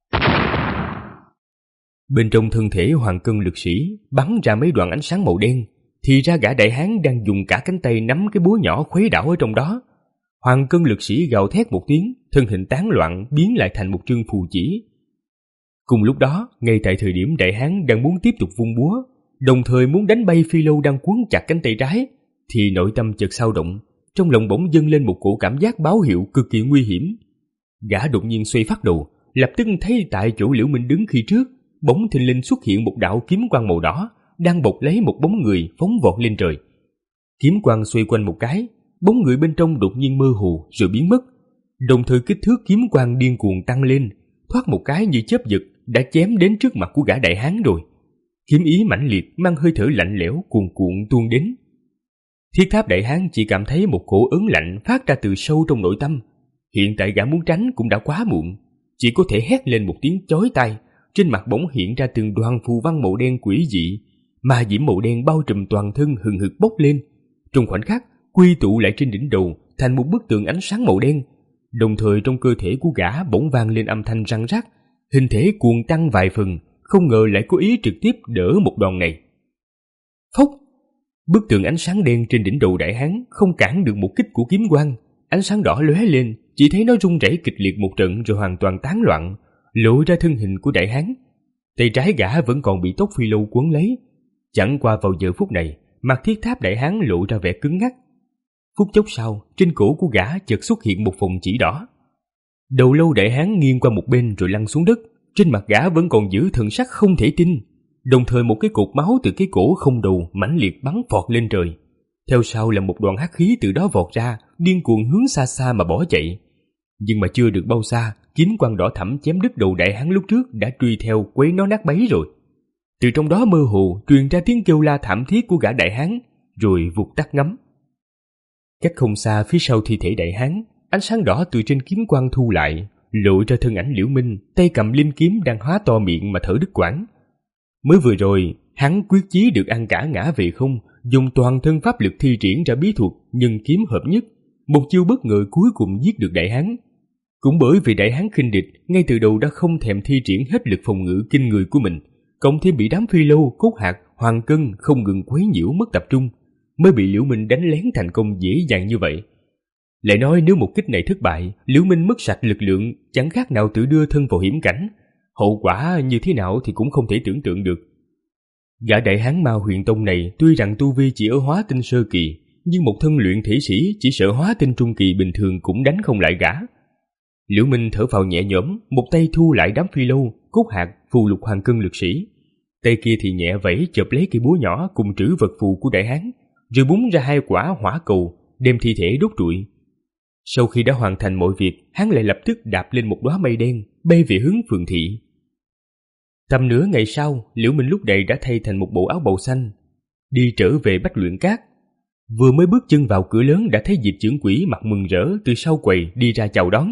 Bên trong thân thể Hoàng Cân Lực Sĩ bắn ra mấy đoạn ánh sáng màu đen, thì ra gã đại hán đang dùng cả cánh tay nắm cái búa nhỏ khuấy đảo ở trong đó. Hoàng Cân Lực Sĩ gào thét một tiếng, thân hình tán loạn biến lại thành một trương phù chỉ. Cùng lúc đó, ngay tại thời điểm đại hán đang muốn tiếp tục vung búa, đồng thời muốn đánh bay Phi Lâu đang quấn chặt cánh tay trái, thì nội tâm chợt xao động, trong lòng bỗng dâng lên một cổ cảm giác báo hiệu cực kỳ nguy hiểm. Gã đột nhiên xoay phát đầu, lập tức thấy tại chỗ Liễu Minh đứng khi trước, bỗng thình lình xuất hiện một đạo kiếm quang màu đỏ, đang bọc lấy một bóng người phóng vọt lên trời. Kiếm quang xoay quanh một cái, bóng người bên trong đột nhiên mơ hồ rồi biến mất, đồng thời kích thước kiếm quang điên cuồng tăng lên, thoát một cái như chớp giật đã chém đến trước mặt của gã đại hán rồi. Kiếm ý mãnh liệt mang hơi thở lạnh lẽo cuồn cuộn tuôn đến. Thiết Tháp Đại Hán chỉ cảm thấy một cổ ớn lạnh phát ra từ sâu trong nội tâm. Hiện tại gã muốn tránh cũng đã quá muộn, chỉ có thể hét lên một tiếng chói tai. Trên mặt bỗng hiện ra từng đoàn phù văn màu đen quỷ dị, ma diễm màu đen bao trùm toàn thân hừng hực bốc lên. Trong khoảnh khắc, quy tụ lại trên đỉnh đầu thành một bức tường ánh sáng màu đen. Đồng thời trong cơ thể của gã bỗng vang lên âm thanh răng rắc, hình thể cuồng tăng vài phần, không ngờ lại có ý trực tiếp đỡ một đòn này. Phốc! Bức tường ánh sáng đen trên đỉnh đầu đại hán không cản được một kích của kiếm quang. Ánh sáng đỏ lóe lên, chỉ thấy nó rung rẩy kịch liệt một trận rồi hoàn toàn tán loạn, lộ ra thân hình của đại hán. Tay trái gã vẫn còn bị tóc phi lâu quấn lấy. Chẳng qua vào giờ phút này, mặt thiết tháp đại hán lộ ra vẻ cứng ngắc. Phút chốc sau, trên cổ của gã chợt xuất hiện một phồng chỉ đỏ. Đầu lâu đại hán nghiêng qua một bên rồi lăn xuống đất. Trên mặt gã vẫn còn giữ thần sắc không thể tin. Đồng thời một cái cột máu từ cái cổ không đầu mãnh liệt bắn phọt lên trời. Theo sau là một đoàn hắc khí từ đó vọt ra, điên cuồng hướng xa xa mà bỏ chạy. Nhưng mà chưa được bao xa, kiếm quang đỏ thẫm chém đứt đầu đại hán lúc trước đã truy theo quấy nó nát bấy rồi. Từ trong đó mơ hồ truyền ra tiếng kêu la thảm thiết của gã đại hán, rồi vụt tắt ngấm. Cách không xa phía sau thi thể đại hán, ánh sáng đỏ từ trên kiếm quang thu lại, lộ ra thân ảnh Liễu Minh, tay cầm linh kiếm đang há to miệng mà thở đứt quãng. Mới vừa rồi, hắn quyết chí được ăn cả ngã về không, dùng toàn thân pháp lực thi triển ra bí thuật nhân kiếm hợp nhất, một chiêu bất ngờ cuối cùng giết được đại hán. Cũng bởi vì đại hán khinh địch, ngay từ đầu đã không thèm thi triển hết lực phòng ngự kinh người của mình, cộng thêm bị đám phi lâu, cốt hạt, hoàng cân không ngừng quấy nhiễu mất tập trung, mới bị Liễu Minh đánh lén thành công dễ dàng như vậy. Lại nói nếu một kích này thất bại, Liễu Minh mất sạch lực lượng, chẳng khác nào tự đưa thân vào hiểm cảnh. Hậu quả như thế nào thì cũng không thể tưởng tượng được. Gã đại hán Ma Huyền Tông này tuy rằng tu vi chỉ ở hóa tinh sơ kỳ, nhưng một thân luyện thể sĩ chỉ sợ hóa tinh trung kỳ bình thường cũng đánh không lại gã. Liễu Minh thở phào nhẹ nhõm, một tay thu lại đám phi lâu, cốt hạt, phù lục hoàng cân lực sĩ. Tay kia thì nhẹ vẫy chộp lấy cây búa nhỏ cùng trữ vật phù của đại hán, rồi búng ra hai quả hỏa cầu, đem thi thể đốt trụi. Sau khi đã hoàn thành mọi việc, hắn lại lập tức đạp lên một đóa mây đen, bay về hướng phường thị. Tầm nửa ngày sau, Liễu Minh lúc này đã thay thành một bộ áo bào xanh, đi trở về Bách Luyện Cát. Vừa mới bước chân vào cửa lớn đã thấy Diệp Chưởng Quỷ mặt mừng rỡ từ sau quầy đi ra chào đón.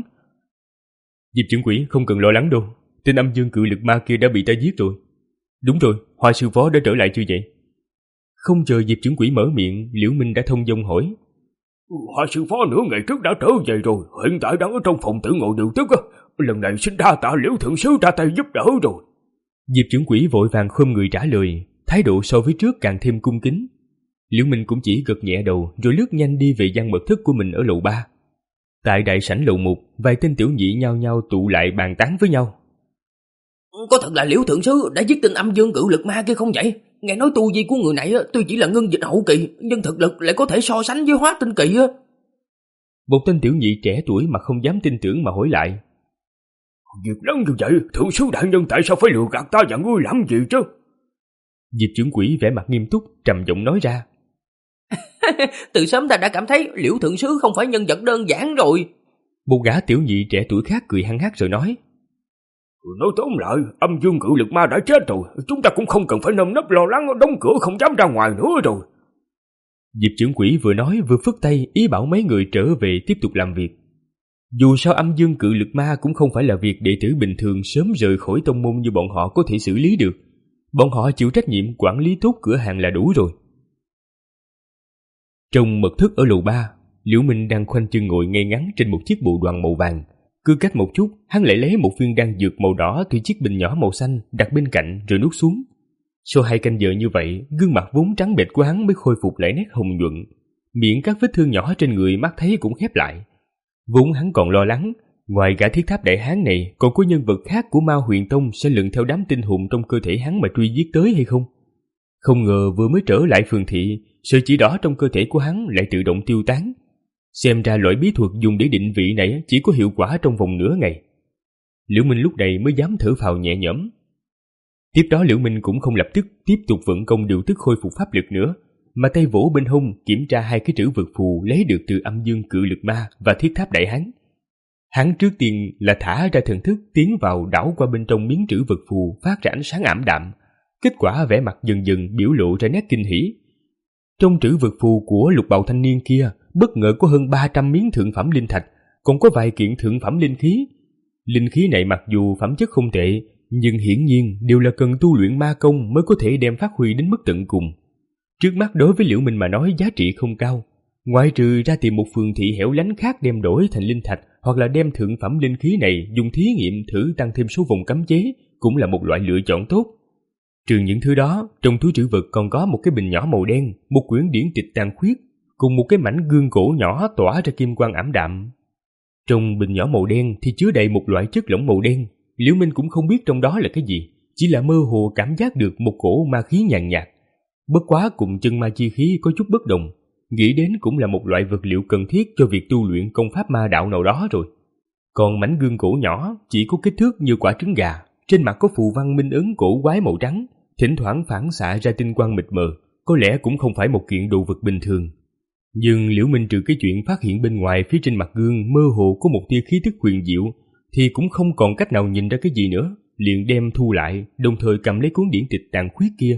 Diệp Chưởng Quỷ không cần lo lắng đâu, tên âm dương cự lực ma kia đã bị ta giết rồi. Đúng rồi, Hoa sư phó đã trở lại chưa vậy? Không chờ Diệp Chưởng Quỷ mở miệng, Liễu Minh đã thông dong hỏi. Hoa sư phó nửa ngày trước đã trở về rồi, hiện tại đang ở trong phòng tử ngộ điều tức. Lần này xin đa tạ Liễu thượng sứ ra tay giúp đỡ rồi. Diệp Chưởng Quỷ vội vàng khom người trả lời, thái độ so với trước càng thêm cung kính. Liễu Minh cũng chỉ gật nhẹ đầu rồi lướt nhanh đi về gian mật thất của mình ở lầu ba. Tại đại sảnh lầu một, vài tên tiểu nhị nhao nhao tụ lại bàn tán với nhau. Có thật là Liễu thượng sứ đã giết tên âm dương cự lực ma kia không vậy? Nghe nói tu vi của người này tuy chỉ là ngưng dịch hậu kỳ, nhưng thực lực lại có thể so sánh với hóa tinh kỳ. Một tên tiểu nhị trẻ tuổi mà không dám tin tưởng mà hỏi lại. Việc lớn như vậy, thượng sứ đại nhân tại sao phải lừa gạt ta và ngươi làm gì chứ? Diệp Chưởng Quỷ vẻ mặt nghiêm túc, trầm giọng nói ra. Từ sớm ta đã cảm thấy Liễu thượng sứ không phải nhân vật đơn giản rồi. Một gã tiểu nhị trẻ tuổi khác cười hăng hắc rồi nói. Nói tóm lại, âm dương cự lực ma đã chết rồi, chúng ta cũng không cần phải nơm nấp lo lắng đóng cửa không dám ra ngoài nữa rồi. Diệp Chưởng Quỷ vừa nói vừa phất tay ý bảo mấy người trở về tiếp tục làm việc. Dù sao âm dương cự lực ma cũng không phải là việc đệ tử bình thường sớm rời khỏi tông môn như bọn họ có thể xử lý được. Bọn họ chịu trách nhiệm quản lý tốt cửa hàng là đủ rồi. Trong mật thất ở lầu ba, Liễu Minh đang khoanh chân ngồi ngay ngắn trên một chiếc bộ đoàn màu vàng. Cứ cách một chút, hắn lại lấy một viên đan dược màu đỏ từ chiếc bình nhỏ màu xanh đặt bên cạnh rồi nuốt xuống. Sau hai canh giờ như vậy, gương mặt vốn trắng bệch của hắn mới khôi phục lại nét hồng nhuận. Miệng các vết thương nhỏ trên người mắt thấy cũng khép lại. Vốn hắn còn lo lắng, ngoài gã thiết tháp đại hán này còn có nhân vật khác của Ma Huyền Tông sẽ lượn theo đám tinh hồn trong cơ thể hắn mà truy giết tới hay không. Không ngờ vừa mới trở lại phường thị, sợi chỉ đỏ trong cơ thể của hắn lại tự động tiêu tán. Xem ra loại bí thuật dùng để định vị này chỉ có hiệu quả trong vòng nửa ngày. Liễu Minh lúc này mới dám thở phào nhẹ nhõm. Tiếp đó Liễu Minh cũng không lập tức tiếp tục vận công điều tức khôi phục pháp lực nữa, mà tay vỗ bên hông kiểm tra hai cái trữ vật phù lấy được từ âm dương cự lực ma và thiết tháp đại hán. Hắn trước tiên là thả ra thần thức tiến vào đảo qua bên trong miếng trữ vật phù phát ra ánh sáng ảm đạm. Kết quả vẻ mặt dần dần biểu lộ ra nét kinh hỉ. Trong trữ vật phù của lục bào thanh niên kia bất ngờ có hơn ba trăm miếng thượng phẩm linh thạch, còn có vài kiện thượng phẩm linh khí. Linh khí này mặc dù phẩm chất không tệ, nhưng hiển nhiên đều là cần tu luyện ma công mới có thể đem phát huy đến mức tận cùng. Trước mắt đối với Liễu Minh mà nói giá trị không cao, Ngoại trừ ra tìm một phường thị hẻo lánh khác đem đổi thành linh thạch, hoặc là đem thượng phẩm linh khí này dùng thí nghiệm thử tăng thêm số vòng cấm chế, cũng là một loại lựa chọn tốt. Trừ những thứ đó, trong túi trữ vật còn có một cái bình nhỏ màu đen, một quyển điển tịch tàn khuyết, cùng một cái mảnh gương gỗ nhỏ tỏa ra kim quang ảm đạm. Trong bình nhỏ màu đen thì chứa đầy một loại chất lỏng màu đen, Liễu Minh cũng không biết trong đó là cái gì, chỉ là mơ hồ cảm giác được một cổ ma khí nhàn nhạt. Bất quá cùng chân ma chi khí có chút bất đồng, nghĩ đến cũng là một loại vật liệu cần thiết cho việc tu luyện công pháp ma đạo nào đó rồi. Còn mảnh gương gỗ nhỏ chỉ có kích thước như quả trứng gà, trên mặt có phù văn minh ấn cổ quái màu trắng, thỉnh thoảng phản xạ ra tinh quang mịt mờ, có lẽ cũng không phải một kiện đồ vật bình thường. Nhưng Liễu Minh trừ cái chuyện phát hiện bên ngoài phía trên mặt gương mơ hồ có một tia khí tức huyền diệu, thì cũng không còn cách nào nhìn ra cái gì nữa, liền đem thu lại, đồng thời cầm lấy cuốn điển tịch tàn khuyết kia.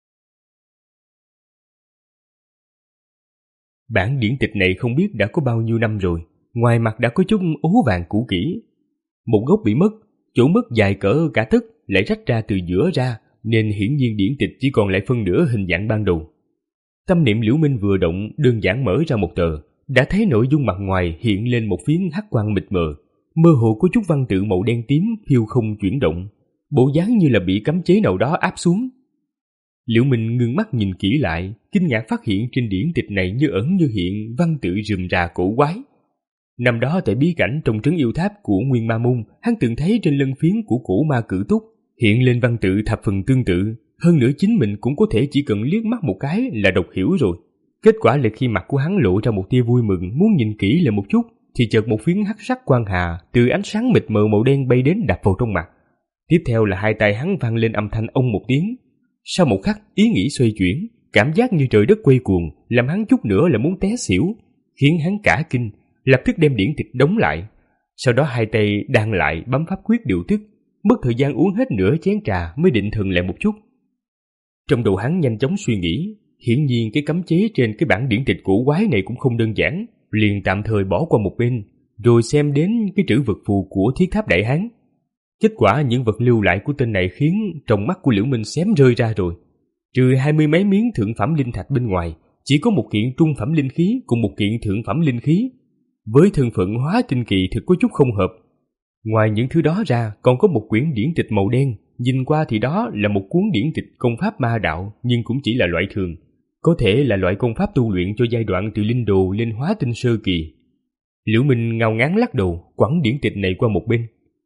Bản điển tịch này không biết đã có bao nhiêu năm rồi, ngoài mặt đã có chút ố vàng cũ kỹ. Một góc bị mất, chỗ mất dài cỡ cả tấc lại rách ra từ giữa ra, nên hiển nhiên điển tịch chỉ còn lại phân nửa hình dạng ban đầu. Tâm niệm Liễu Minh vừa động, đơn giản mở ra một tờ, đã thấy nội dung mặt ngoài hiện lên một phiến hắc quang mịt mờ, mơ hồ có chút văn tự màu đen tím phiêu không chuyển động, bộ dáng như là bị cấm chế nào đó áp xuống. Liễu Minh ngưng mắt nhìn kỹ lại, kinh ngạc phát hiện trên điển tịch này như ẩn như hiện văn tự rườm rà cổ quái. Năm đó tại bí cảnh trong trấn yêu tháp của Nguyên Ma Môn, hắn từng thấy trên lân phiến của cổ ma cử túc hiện lên văn tự thập phần tương tự, hơn nữa chính mình cũng có thể chỉ cần liếc mắt một cái là đọc hiểu rồi. Kết quả là khi mặt của hắn lộ ra một tia vui mừng, muốn nhìn kỹ lại một chút, thì chợt một phiến hắc sắc quang hà từ ánh sáng mịt mờ màu đen bay đến đập vào trong mặt. Tiếp theo là hai tay hắn vang lên âm thanh ông một tiếng. Sau một khắc, ý nghĩ xoay chuyển, cảm giác như trời đất quay cuồng, làm hắn chút nữa là muốn té xỉu, khiến hắn cả kinh, lập tức đem điển tịch đóng lại. Sau đó hai tay đan lại bấm pháp quyết điều tức, mất thời gian uống hết nửa chén trà mới định thần lại một chút. Trong đầu hắn nhanh chóng suy nghĩ, hiển nhiên cái cấm chế trên cái bản điển tịch cổ quái này cũng không đơn giản, liền tạm thời bỏ qua một bên, rồi xem đến cái trữ vật phù của Thiết Tháp Đại Hán. Kết quả những vật lưu lại của tên này khiến trong mắt của Liễu Minh xém rơi ra rồi. Trừ hai mươi mấy miếng thượng phẩm linh thạch bên ngoài, chỉ có một kiện trung phẩm linh khí cùng một kiện thượng phẩm linh khí. Với thân phận hóa tinh kỳ thực có chút không hợp. Ngoài những thứ đó ra, còn có một quyển điển tịch màu đen, nhìn qua thì đó là một cuốn điển tịch công pháp ma đạo, nhưng cũng chỉ là loại thường, có thể là loại công pháp tu luyện cho giai đoạn từ linh đồ lên hóa tinh sơ kỳ. Liễu Minh ngao ngán lắc đầu, quẳng điển tịch này qua một bên.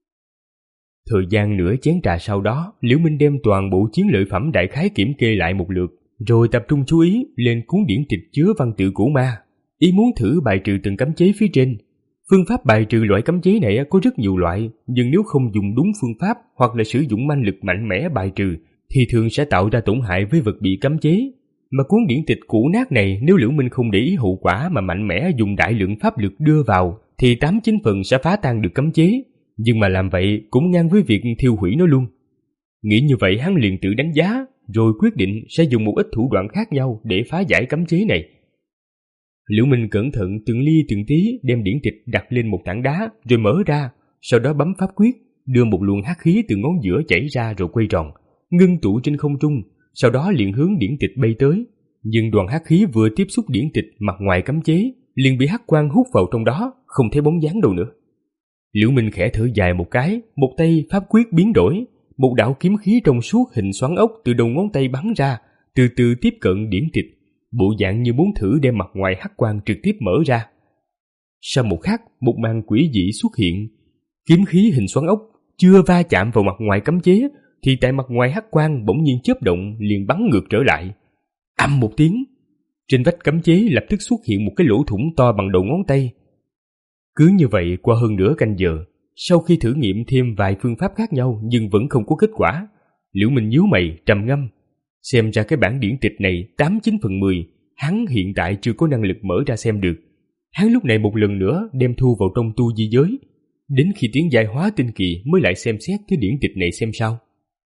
Thời gian nửa chén trà sau đó, Liễu Minh đem toàn bộ chiến lợi phẩm đại khái kiểm kê lại một lượt, rồi tập trung chú ý lên cuốn điển tịch chứa văn tự cổ ma, ý muốn thử bài trừ từng cấm chế phía trên. Phương pháp bài trừ loại cấm chế này có rất nhiều loại, nhưng nếu không dùng đúng phương pháp hoặc là sử dụng manh lực mạnh mẽ bài trừ, thì thường sẽ tạo ra tổn hại với vật bị cấm chế. Mà cuốn điển tịch cũ nát này, nếu Liễu Minh không để ý hậu quả mà mạnh mẽ dùng đại lượng pháp lực đưa vào, thì tám chín phần sẽ phá tan được cấm chế. Nhưng mà làm vậy cũng ngang với việc thiêu hủy nó luôn. Nghĩ như vậy hắn liền tự đánh giá, rồi quyết định sẽ dùng một ít thủ đoạn khác nhau để phá giải cấm chế này. Liễu Minh cẩn thận từng ly từng tí đem điển tịch đặt lên một tảng đá rồi mở ra, sau đó bấm pháp quyết, đưa một luồng hắc khí từ ngón giữa chảy ra rồi quay tròn, ngưng tụ trên không trung, sau đó liền hướng điển tịch bay tới. Nhưng đoàn hắc khí vừa tiếp xúc điển tịch mặt ngoài cấm chế, liền bị hắc quang hút vào trong đó, không thấy bóng dáng đâu nữa. Liễu Minh khẽ thở dài một cái, một tay pháp quyết biến đổi, một đạo kiếm khí trong suốt hình xoắn ốc từ đầu ngón tay bắn ra, từ từ tiếp cận điển tịch, bộ dạng như muốn thử đem mặt ngoài hắc quang trực tiếp mở ra. Sau một khắc, một màn quỷ dị xuất hiện, kiếm khí hình xoắn ốc chưa va chạm vào mặt ngoài cấm chế, thì tại mặt ngoài hắc quang bỗng nhiên chớp động liền bắn ngược trở lại. Ầm một tiếng, trên vách cấm chế lập tức xuất hiện một cái lỗ thủng to bằng đầu ngón tay. Cứ như vậy qua hơn nửa canh giờ, sau khi thử nghiệm thêm vài phương pháp khác nhau nhưng vẫn không có kết quả, Liễu Minh nhíu mày trầm ngâm. Xem ra cái bản điển tịch này tám chín phần mười, hắn hiện tại chưa có năng lực mở ra xem được. Hắn lúc này một lần nữa đem thu vào trong tu di giới, đến khi tiến giai hóa tinh kỳ mới lại xem xét cái điển tịch này xem sao.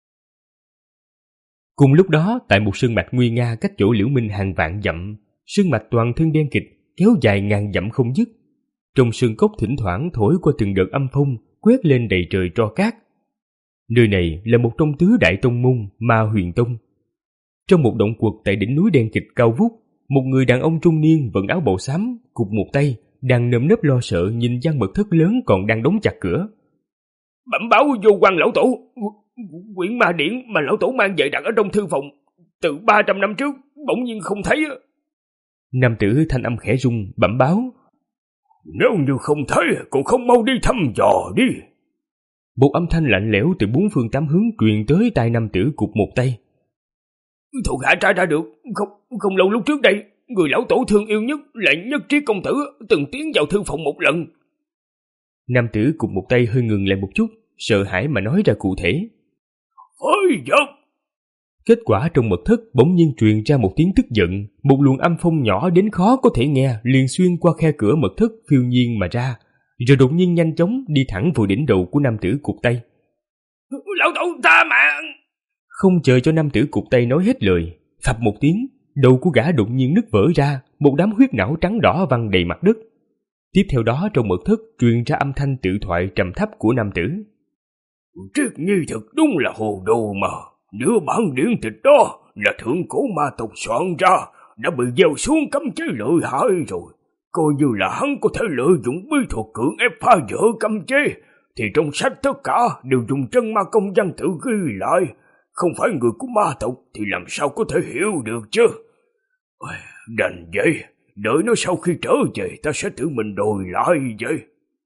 Cùng lúc đó, tại một sơn mạch nguy nga cách chỗ Liễu Minh hàng vạn dặm, sơn mạch toàn thân đen kịt, kéo dài ngàn dặm không dứt. Trong sơn cốc thỉnh thoảng thổi qua từng đợt âm phong, quét lên đầy trời tro cát. Nơi này là một trong tứ đại tông môn Ma Huyền Tông. Trong một động quật tại đỉnh núi đen kịt cao vút, một người đàn ông trung niên vận áo bào xám, cụp một tay, đang nơm nớp lo sợ nhìn gian mật thất lớn còn đang đóng chặt cửa. Bẩm báo vô quan lão tổ, quyển ma điển mà lão tổ mang về đặt ở trong thư phòng từ ba trăm năm trước bỗng nhiên không thấy. Nam tử thanh âm khẽ rung bẩm báo. Nếu như không thấy, còn không mau đi thăm dò đi. Một âm thanh lạnh lẽo từ bốn phương tám hướng truyền tới tai nam tử cụp một tay. Thuộc hạ tra ra được, không không lâu lúc trước đây, người lão tổ thương yêu nhất là Nhất Triết công tử từng tiến vào thư phòng một lần. Nam tử cụp một tay hơi ngừng lại một chút, sợ hãi mà nói ra cụ thể. Ôi dập! Kết quả trong mật thất bỗng nhiên truyền ra một tiếng tức giận, một luồng âm phong nhỏ đến khó có thể nghe liền xuyên qua khe cửa mật thất phiêu nhiên mà ra, rồi đột nhiên nhanh chóng đi thẳng vào đỉnh đầu của nam tử cụp tay. Lão tổ tha mạng! Không chờ cho nam tử cụp tay nói hết lời, phập một tiếng, đầu của gã đột nhiên nứt vỡ ra, một đám huyết não trắng đỏ văng đầy mặt đất. Tiếp theo đó trong mật thất truyền ra âm thanh tự thoại trầm thấp của nam tử. Triết Nhi thật đúng là hồ đồ mà. Nửa bản điển tịch đó là thượng cổ ma tộc soạn ra, đã bị gieo xuống cấm chế lợi hại rồi. Coi như là hắn có thể lợi dụng bí thuật cưỡng ép phá vỡ cấm chế, thì trong sách tất cả đều dùng chân ma công văn tự ghi lại. Không phải người của ma tộc thì làm sao có thể hiểu được chứ. Đành vậy, đợi nó sau khi trở về ta sẽ tự mình đòi lại vậy.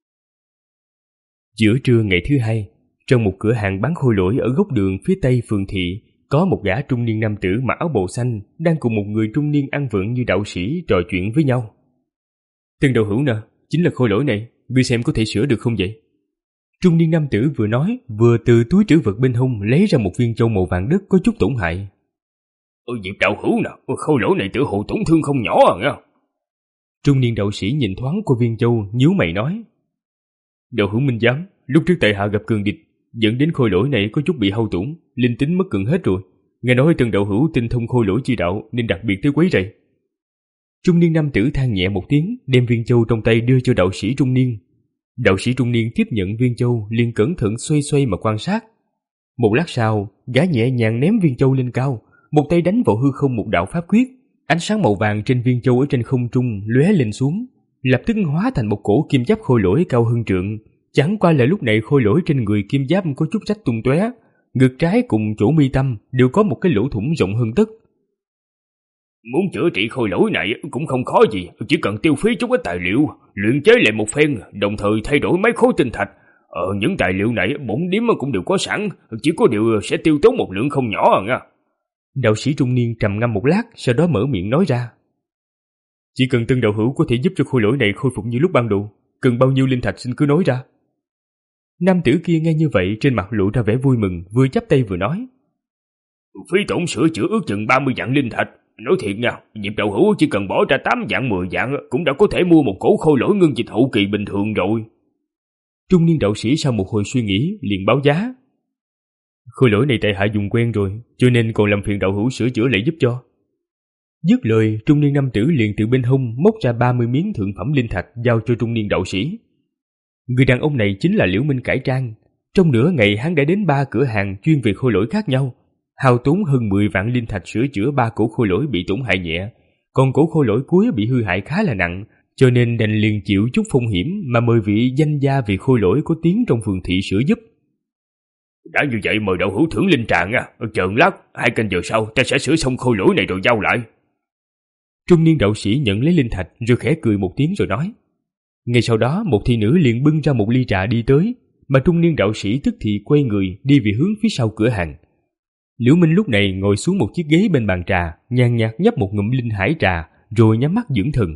Giữa trưa ngày thứ hai, trong một cửa hàng bán khôi lỗi ở góc đường phía tây phường thị, có một gã trung niên nam tử mặc áo bào xanh đang cùng một người trung niên ăn vận như đạo sĩ trò chuyện với nhau. Tân đầu hữu nè, chính là khôi lỗi này, ngươi xem có thể sửa được không vậy? Trung niên nam tử vừa nói, vừa từ túi trữ vật bên hông lấy ra một viên châu màu vàng đất có chút tổn hại. Ôi Diệp đạo hữu nè, khôi lỗi này tự hồ tổn thương không nhỏ à nha. Trung niên đạo sĩ nhìn thoáng qua viên châu, nhíu mày nói. Đạo hữu minh giám, lúc trước tại hạ gặp cường địch, dẫn đến khôi lỗi này có chút bị hao tổn, linh tính mất gần hết rồi. Nghe nói Tân đạo hữu tinh thông khôi lỗi chi đạo nên đặc biệt tới quấy rầy. Trung niên nam tử than nhẹ một tiếng, đem viên châu trong tay đưa cho đạo sĩ trung niên. Đạo sĩ trung niên tiếp nhận viên châu, liền cẩn thận xoay xoay mà quan sát. Một lát sau, gã nhẹ nhàng ném viên châu lên cao, một tay đánh vào hư không một đạo pháp quyết. Ánh sáng màu vàng trên viên châu ở trên không trung lóe lên xuống, lập tức hóa thành một cổ kim giáp khôi lỗi cao hơn trượng. Chẳng qua là lúc này khôi lỗi trên người kim giáp có chút rách tung tóe, ngực trái cùng chỗ mi tâm đều có một cái lỗ thủng rộng hơn tấc. Muốn chữa trị khôi lỗi này cũng không khó gì, chỉ cần tiêu phí chút ít tài liệu, luyện chế lại một phen, đồng thời thay đổi mấy khối tinh thạch. Ờ, những tài liệu này bổn điếm cũng đều có sẵn, chỉ có điều sẽ tiêu tốn một lượng không nhỏ à nha. Đạo sĩ trung niên trầm ngâm một lát, sau đó mở miệng nói ra. Chỉ cần Tân đạo hữu có thể giúp cho khôi lỗi này khôi phục như lúc ban đầu, cần bao nhiêu linh thạch xin cứ nói ra. Nam tử kia nghe như vậy trên mặt lộ ra vẻ vui mừng, vừa chắp tay vừa nói. Phí tổn sửa chữa ước chừng ba mươi vạn linh thạch. Nói thiệt nha, Diệp đạo hữu chỉ cần bỏ ra tám vạn mười vạn cũng đã có thể mua một cổ khôi lỗi ngưng dịch hậu kỳ bình thường rồi. Trung niên đạo sĩ sau một hồi suy nghĩ liền báo giá. Khôi lỗi này tại hạ dùng quen rồi, cho nên còn làm phiền đạo hữu sửa chữa lại giúp cho. Dứt lời, trung niên nam tử liền từ bên hông móc ra ba mươi miếng thượng phẩm linh thạch giao cho trung niên đạo sĩ. Người đàn ông này chính là Liễu Minh cải trang. Trong nửa ngày hắn đã đến ba cửa hàng chuyên về khôi lỗi khác nhau, hao tốn hơn mười vạn linh thạch sửa chữa ba cổ khôi lỗi bị tổn hại nhẹ, còn cổ khôi lỗi cuối bị hư hại khá là nặng, cho nên đành liền chịu chút phong hiểm mà mời vị danh gia vì khôi lỗi có tiếng trong phường thị sửa giúp. Đã như vậy mời đạo hữu thưởng linh trà nha, chờ lát hai canh giờ sau ta sẽ sửa xong khôi lỗi này rồi giao lại. Trung niên đạo sĩ nhận lấy linh thạch rồi khẽ cười một tiếng rồi nói. Ngay sau đó một thị nữ liền bưng ra một ly trà đi tới, mà trung niên đạo sĩ tức thì quay người đi về hướng phía sau cửa hàng. Liễu Minh lúc này ngồi xuống một chiếc ghế bên bàn trà, nhàn nhạt nhấp một ngụm linh hải trà, rồi nhắm mắt dưỡng thần.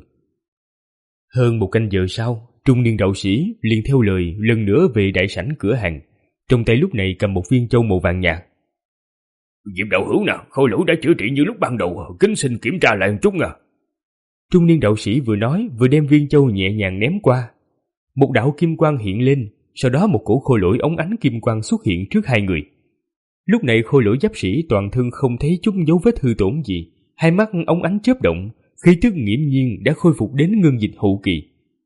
Hơn một canh giờ sau, trung niên đạo sĩ liền theo lời lần nữa về đại sảnh cửa hàng, trong tay lúc này cầm một viên châu màu vàng nhạt. Diệp đạo hữu nào, khôi lỗi đã chữa trị như lúc ban đầu, kính xin kiểm tra lại một chút nha. Trung niên đạo sĩ vừa nói vừa đem viên châu nhẹ nhàng ném qua. Một đạo kim quang hiện lên, sau đó một cổ khôi lỗi óng ánh kim quang xuất hiện trước hai người. Lúc này khôi lỗi giáp sĩ toàn thân không thấy chút dấu vết hư tổn gì, hai mắt óng ánh chớp động, khí tức nghiễm nhiên đã khôi phục đến ngưng dịch hậu kỳ.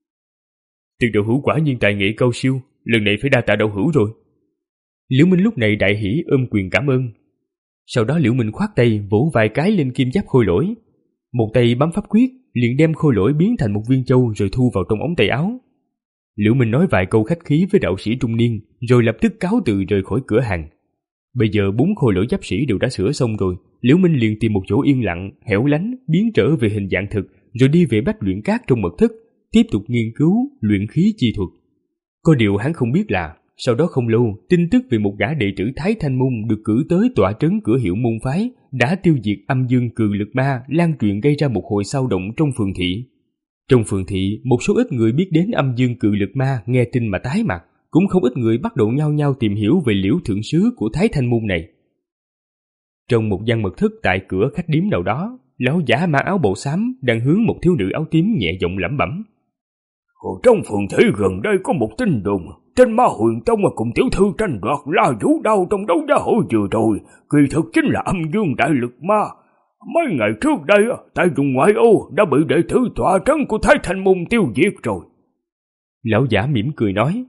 Từ đạo hữu quả nhiên tài nghệ cao siêu, lần này phải đa tạ đạo hữu rồi. Liễu Minh lúc này đại hỉ ôm quyền cảm ơn. Sau đó Liễu Minh khoát tay vỗ vài cái lên kim giáp khôi lỗi. Một tay bấm pháp quyết, liền đem khôi lỗi biến thành một viên châu rồi thu vào trong ống tay áo. Liễu Minh nói vài câu khách khí với đạo sĩ trung niên, rồi lập tức cáo từ rời khỏi cửa hàng. Bây giờ bốn khôi lỗi giáp sĩ đều đã sửa xong rồi, Liễu Minh liền tìm một chỗ yên lặng, hẻo lánh, biến trở về hình dạng thực, rồi đi về bách luyện cát trong mật thất, tiếp tục nghiên cứu luyện khí chi thuật. Có điều hắn không biết là, sau đó không lâu, tin tức về một gã đệ tử Thái Thanh Môn được cử tới tọa trấn cửa hiệu môn phái đã tiêu diệt âm dương cường lực ma lan truyền, gây ra một hồi xao động trong phường thị. Trong phường thị, một số ít người biết đến âm dương cự lực ma nghe tin mà tái mặt, cũng không ít người bắt đầu nhao nhao tìm hiểu về Liễu thượng sứ của Thái Thanh Môn này. Trong một gian mật thất tại cửa khách điếm nào đó, lão giả mặc áo bào xám đang hướng một thiếu nữ áo tím nhẹ giọng lẩm bẩm. Trong phường thị gần đây có một tin đồn, tên Ma Huyền Tông cùng tiểu thư tranh đoạt La Vũ Đao trong đấu giá hội vừa rồi, kỳ thực chính là âm dương đại lực ma. Mấy ngày trước đây, tại vùng ngoại ô đã bị đệ tử tọa trấn của Thái Thanh Môn tiêu diệt rồi. Lão giả mỉm cười nói.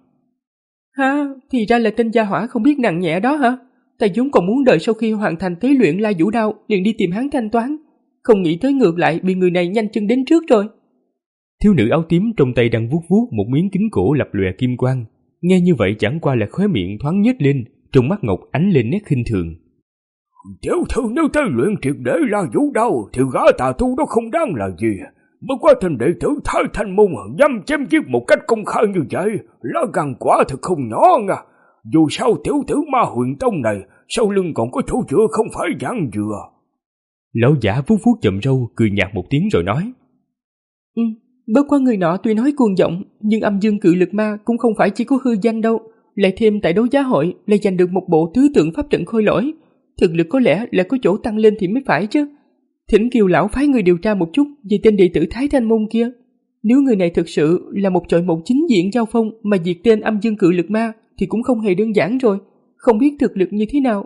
Ha, thì ra là tên gia hỏa không biết nặng nhẹ đó hả? Ta vốn còn muốn đợi sau khi hoàn thành tế luyện La Vũ Đao liền đi tìm hắn thanh toán, không nghĩ tới ngược lại bị người này nhanh chân đến trước rồi. Thiếu nữ áo tím trong tay đang vuốt vuốt một miếng kính cổ lập lòe kim quang, nghe như vậy chẳng qua là khóe miệng thoáng nhếch lên, trong mắt ngọc ánh lên nét khinh thường. Tiểu thư nếu tế luyện triệt để La Vũ Đao thì gã tà tu đó không đáng là gì. Bất quá tên đệ tử Thái Thanh Môn dám chém giết một cách công khai như vậy, lá gan quả thực không nhỏ nha. Dù sao tiểu tử Ma Huyền Tông này sau lưng còn có chỗ dựa không phải giảng dừa. Lão giả vuốt vuốt chậm râu, cười nhạt một tiếng rồi nói. Ừ, bất quá người nọ tuy nói cuồng vọng, nhưng âm dương cự lực ma cũng không phải chỉ có hư danh đâu. Lại thêm tại đấu giá hội lại giành được một bộ tứ tượng pháp trận khôi lỗi, thực lực có lẽ là có chỗ tăng lên thì mới phải chứ. Thỉnh Kiều lão phái người điều tra một chút về tên đệ tử Thái Thanh Môn kia. Nếu người này thực sự là một chọi một chính diện giao phong mà diệt tên âm dương cự lực ma thì cũng không hề đơn giản rồi, không biết thực lực như thế nào.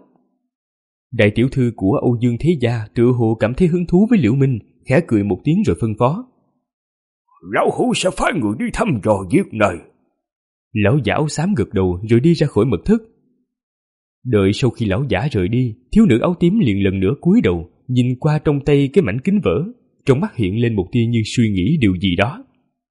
Đại tiểu thư của Âu Dương Thế Gia tựa hồ cảm thấy hứng thú với Liễu Minh, khẽ cười một tiếng rồi phân phó. Lão hữu sẽ phái người đi thăm dò việc này. Lão giả áo xám gật đầu rồi đi ra khỏi mật thất. Đợi sau khi lão giả rời đi, thiếu nữ áo tím liền lần nữa cúi đầu, nhìn qua trong tay cái mảnh kính vỡ, trong mắt hiện lên một tia như suy nghĩ điều gì đó.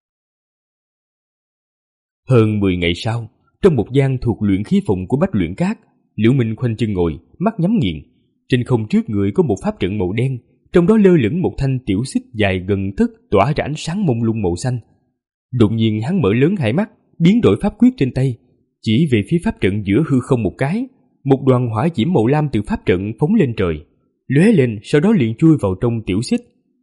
Hơn mười ngày sau, trong một gian thuộc luyện khí phòng của Bách Luyện Cát, Liễu Minh khoanh chân ngồi, mắt nhắm nghiền. Trên không trước người có một pháp trận màu đen, trong đó lơ lửng một thanh tiểu xích dài gần tấc tỏa ra ánh sáng mông lung màu xanh. Đột nhiên hắn mở lớn hai mắt, biến đổi pháp quyết trên tay, chỉ về phía pháp trận giữa hư không một cái, một đoàn hỏa diễm màu lam từ pháp trận phóng lên trời, lóe lên sau đó liền chui vào trong tiểu xích.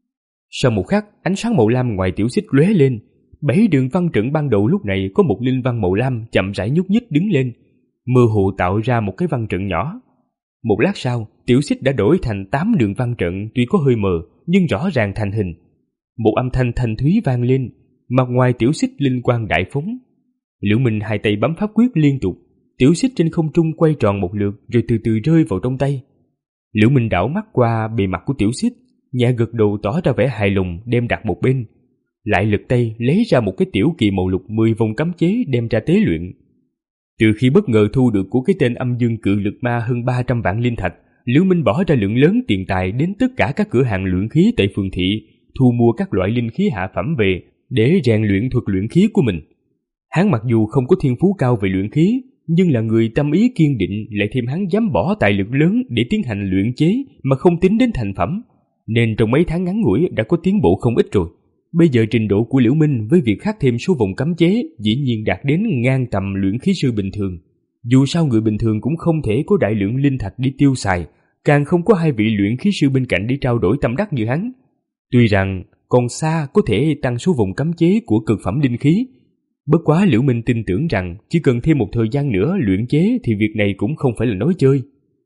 Sau một khắc, ánh sáng màu lam ngoài tiểu xích lóe lên, bảy đường văn trận ban đầu lúc này có một linh văn màu lam chậm rãi nhúc nhích đứng lên, mơ hồ tạo ra một cái văn trận nhỏ. Một lát sau, tiểu xích đã đổi thành tám đường văn trận, tuy có hơi mờ nhưng rõ ràng thành hình. Một âm thanh thanh thúy vang lên, mặt ngoài tiểu xích linh quang đại phóng. Liễu Minh hai tay bấm pháp quyết liên tục, tiểu xích trên không trung quay tròn một lượt rồi từ từ rơi vào trong tay. Liễu Minh đảo mắt qua bề mặt của tiểu xích, nhẹ gật đầu tỏ ra vẻ hài lòng, đem đặt một bên, lại lật tay lấy ra một cái tiểu kỳ màu lục mười vòng cấm chế đem ra tế luyện. Từ khi bất ngờ thu được của cái tên âm dương cự lực ma hơn ba trăm vạn linh thạch, Liễu Minh bỏ ra lượng lớn tiền tài đến tất cả các cửa hàng luyện khí tại phường thị, thu mua các loại linh khí hạ phẩm về để rèn luyện thuật luyện khí của mình. Hắn mặc dù không có thiên phú cao về luyện khí, nhưng là người tâm ý kiên định, lại thêm hắn dám bỏ tài lực lớn để tiến hành luyện chế mà không tính đến thành phẩm, nên trong mấy tháng ngắn ngủi đã có tiến bộ không ít rồi. Bây giờ trình độ của Liễu Minh với việc khắc thêm số vòng cấm chế dĩ nhiên đạt đến ngang tầm luyện khí sư bình thường. Dù sao người bình thường cũng không thể có đại lượng linh thạch đi tiêu xài, càng không có hai vị luyện khí sư bên cạnh đi trao đổi tâm đắc như hắn. Tuy rằng còn xa có thể tăng số vòng cấm chế của cực phẩm linh khí, bất quá Liễu Minh tin tưởng rằng chỉ cần thêm một thời gian nữa luyện chế thì việc này cũng không phải là nói chơi.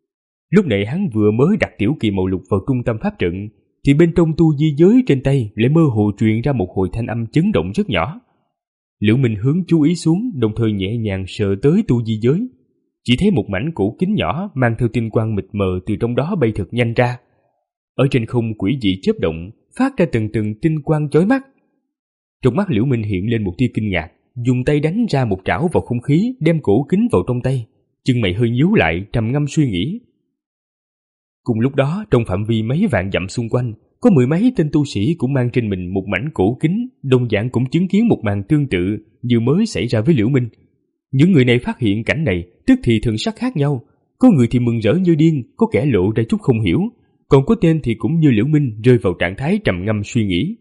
Lúc này hắn vừa mới đặt tiểu kỳ màu lục vào trung tâm pháp trận, thì bên trong tu di giới trên tay lại mơ hồ truyền ra một hồi thanh âm chấn động rất nhỏ. Liễu Minh hướng chú ý xuống, đồng thời nhẹ nhàng sờ tới tu di giới, chỉ thấy một mảnh cổ kính nhỏ mang theo tinh quang mịt mờ từ trong đó bay thật nhanh ra. Ở trên không quỷ dị chớp động, phát ra từng từng tinh quang chói mắt. Trong mắt Liễu Minh hiện lên một tia kinh ngạc, dùng tay đánh ra một trảo vào không khí, đem cổ kính vào trong tay, chân mày hơi nhíu lại, trầm ngâm suy nghĩ. Cùng lúc đó, trong phạm vi mấy vạn dặm xung quanh, có mười mấy tên tu sĩ cũng mang trên mình một mảnh cổ kính, đồng dạng cũng chứng kiến một màn tương tự như mới xảy ra với Liễu Minh. Những người này phát hiện cảnh này, tức thì thần sắc khác nhau. Có người thì mừng rỡ như điên, có kẻ lộ ra chút không hiểu, còn có tên thì cũng như Liễu Minh rơi vào trạng thái trầm ngâm suy nghĩ.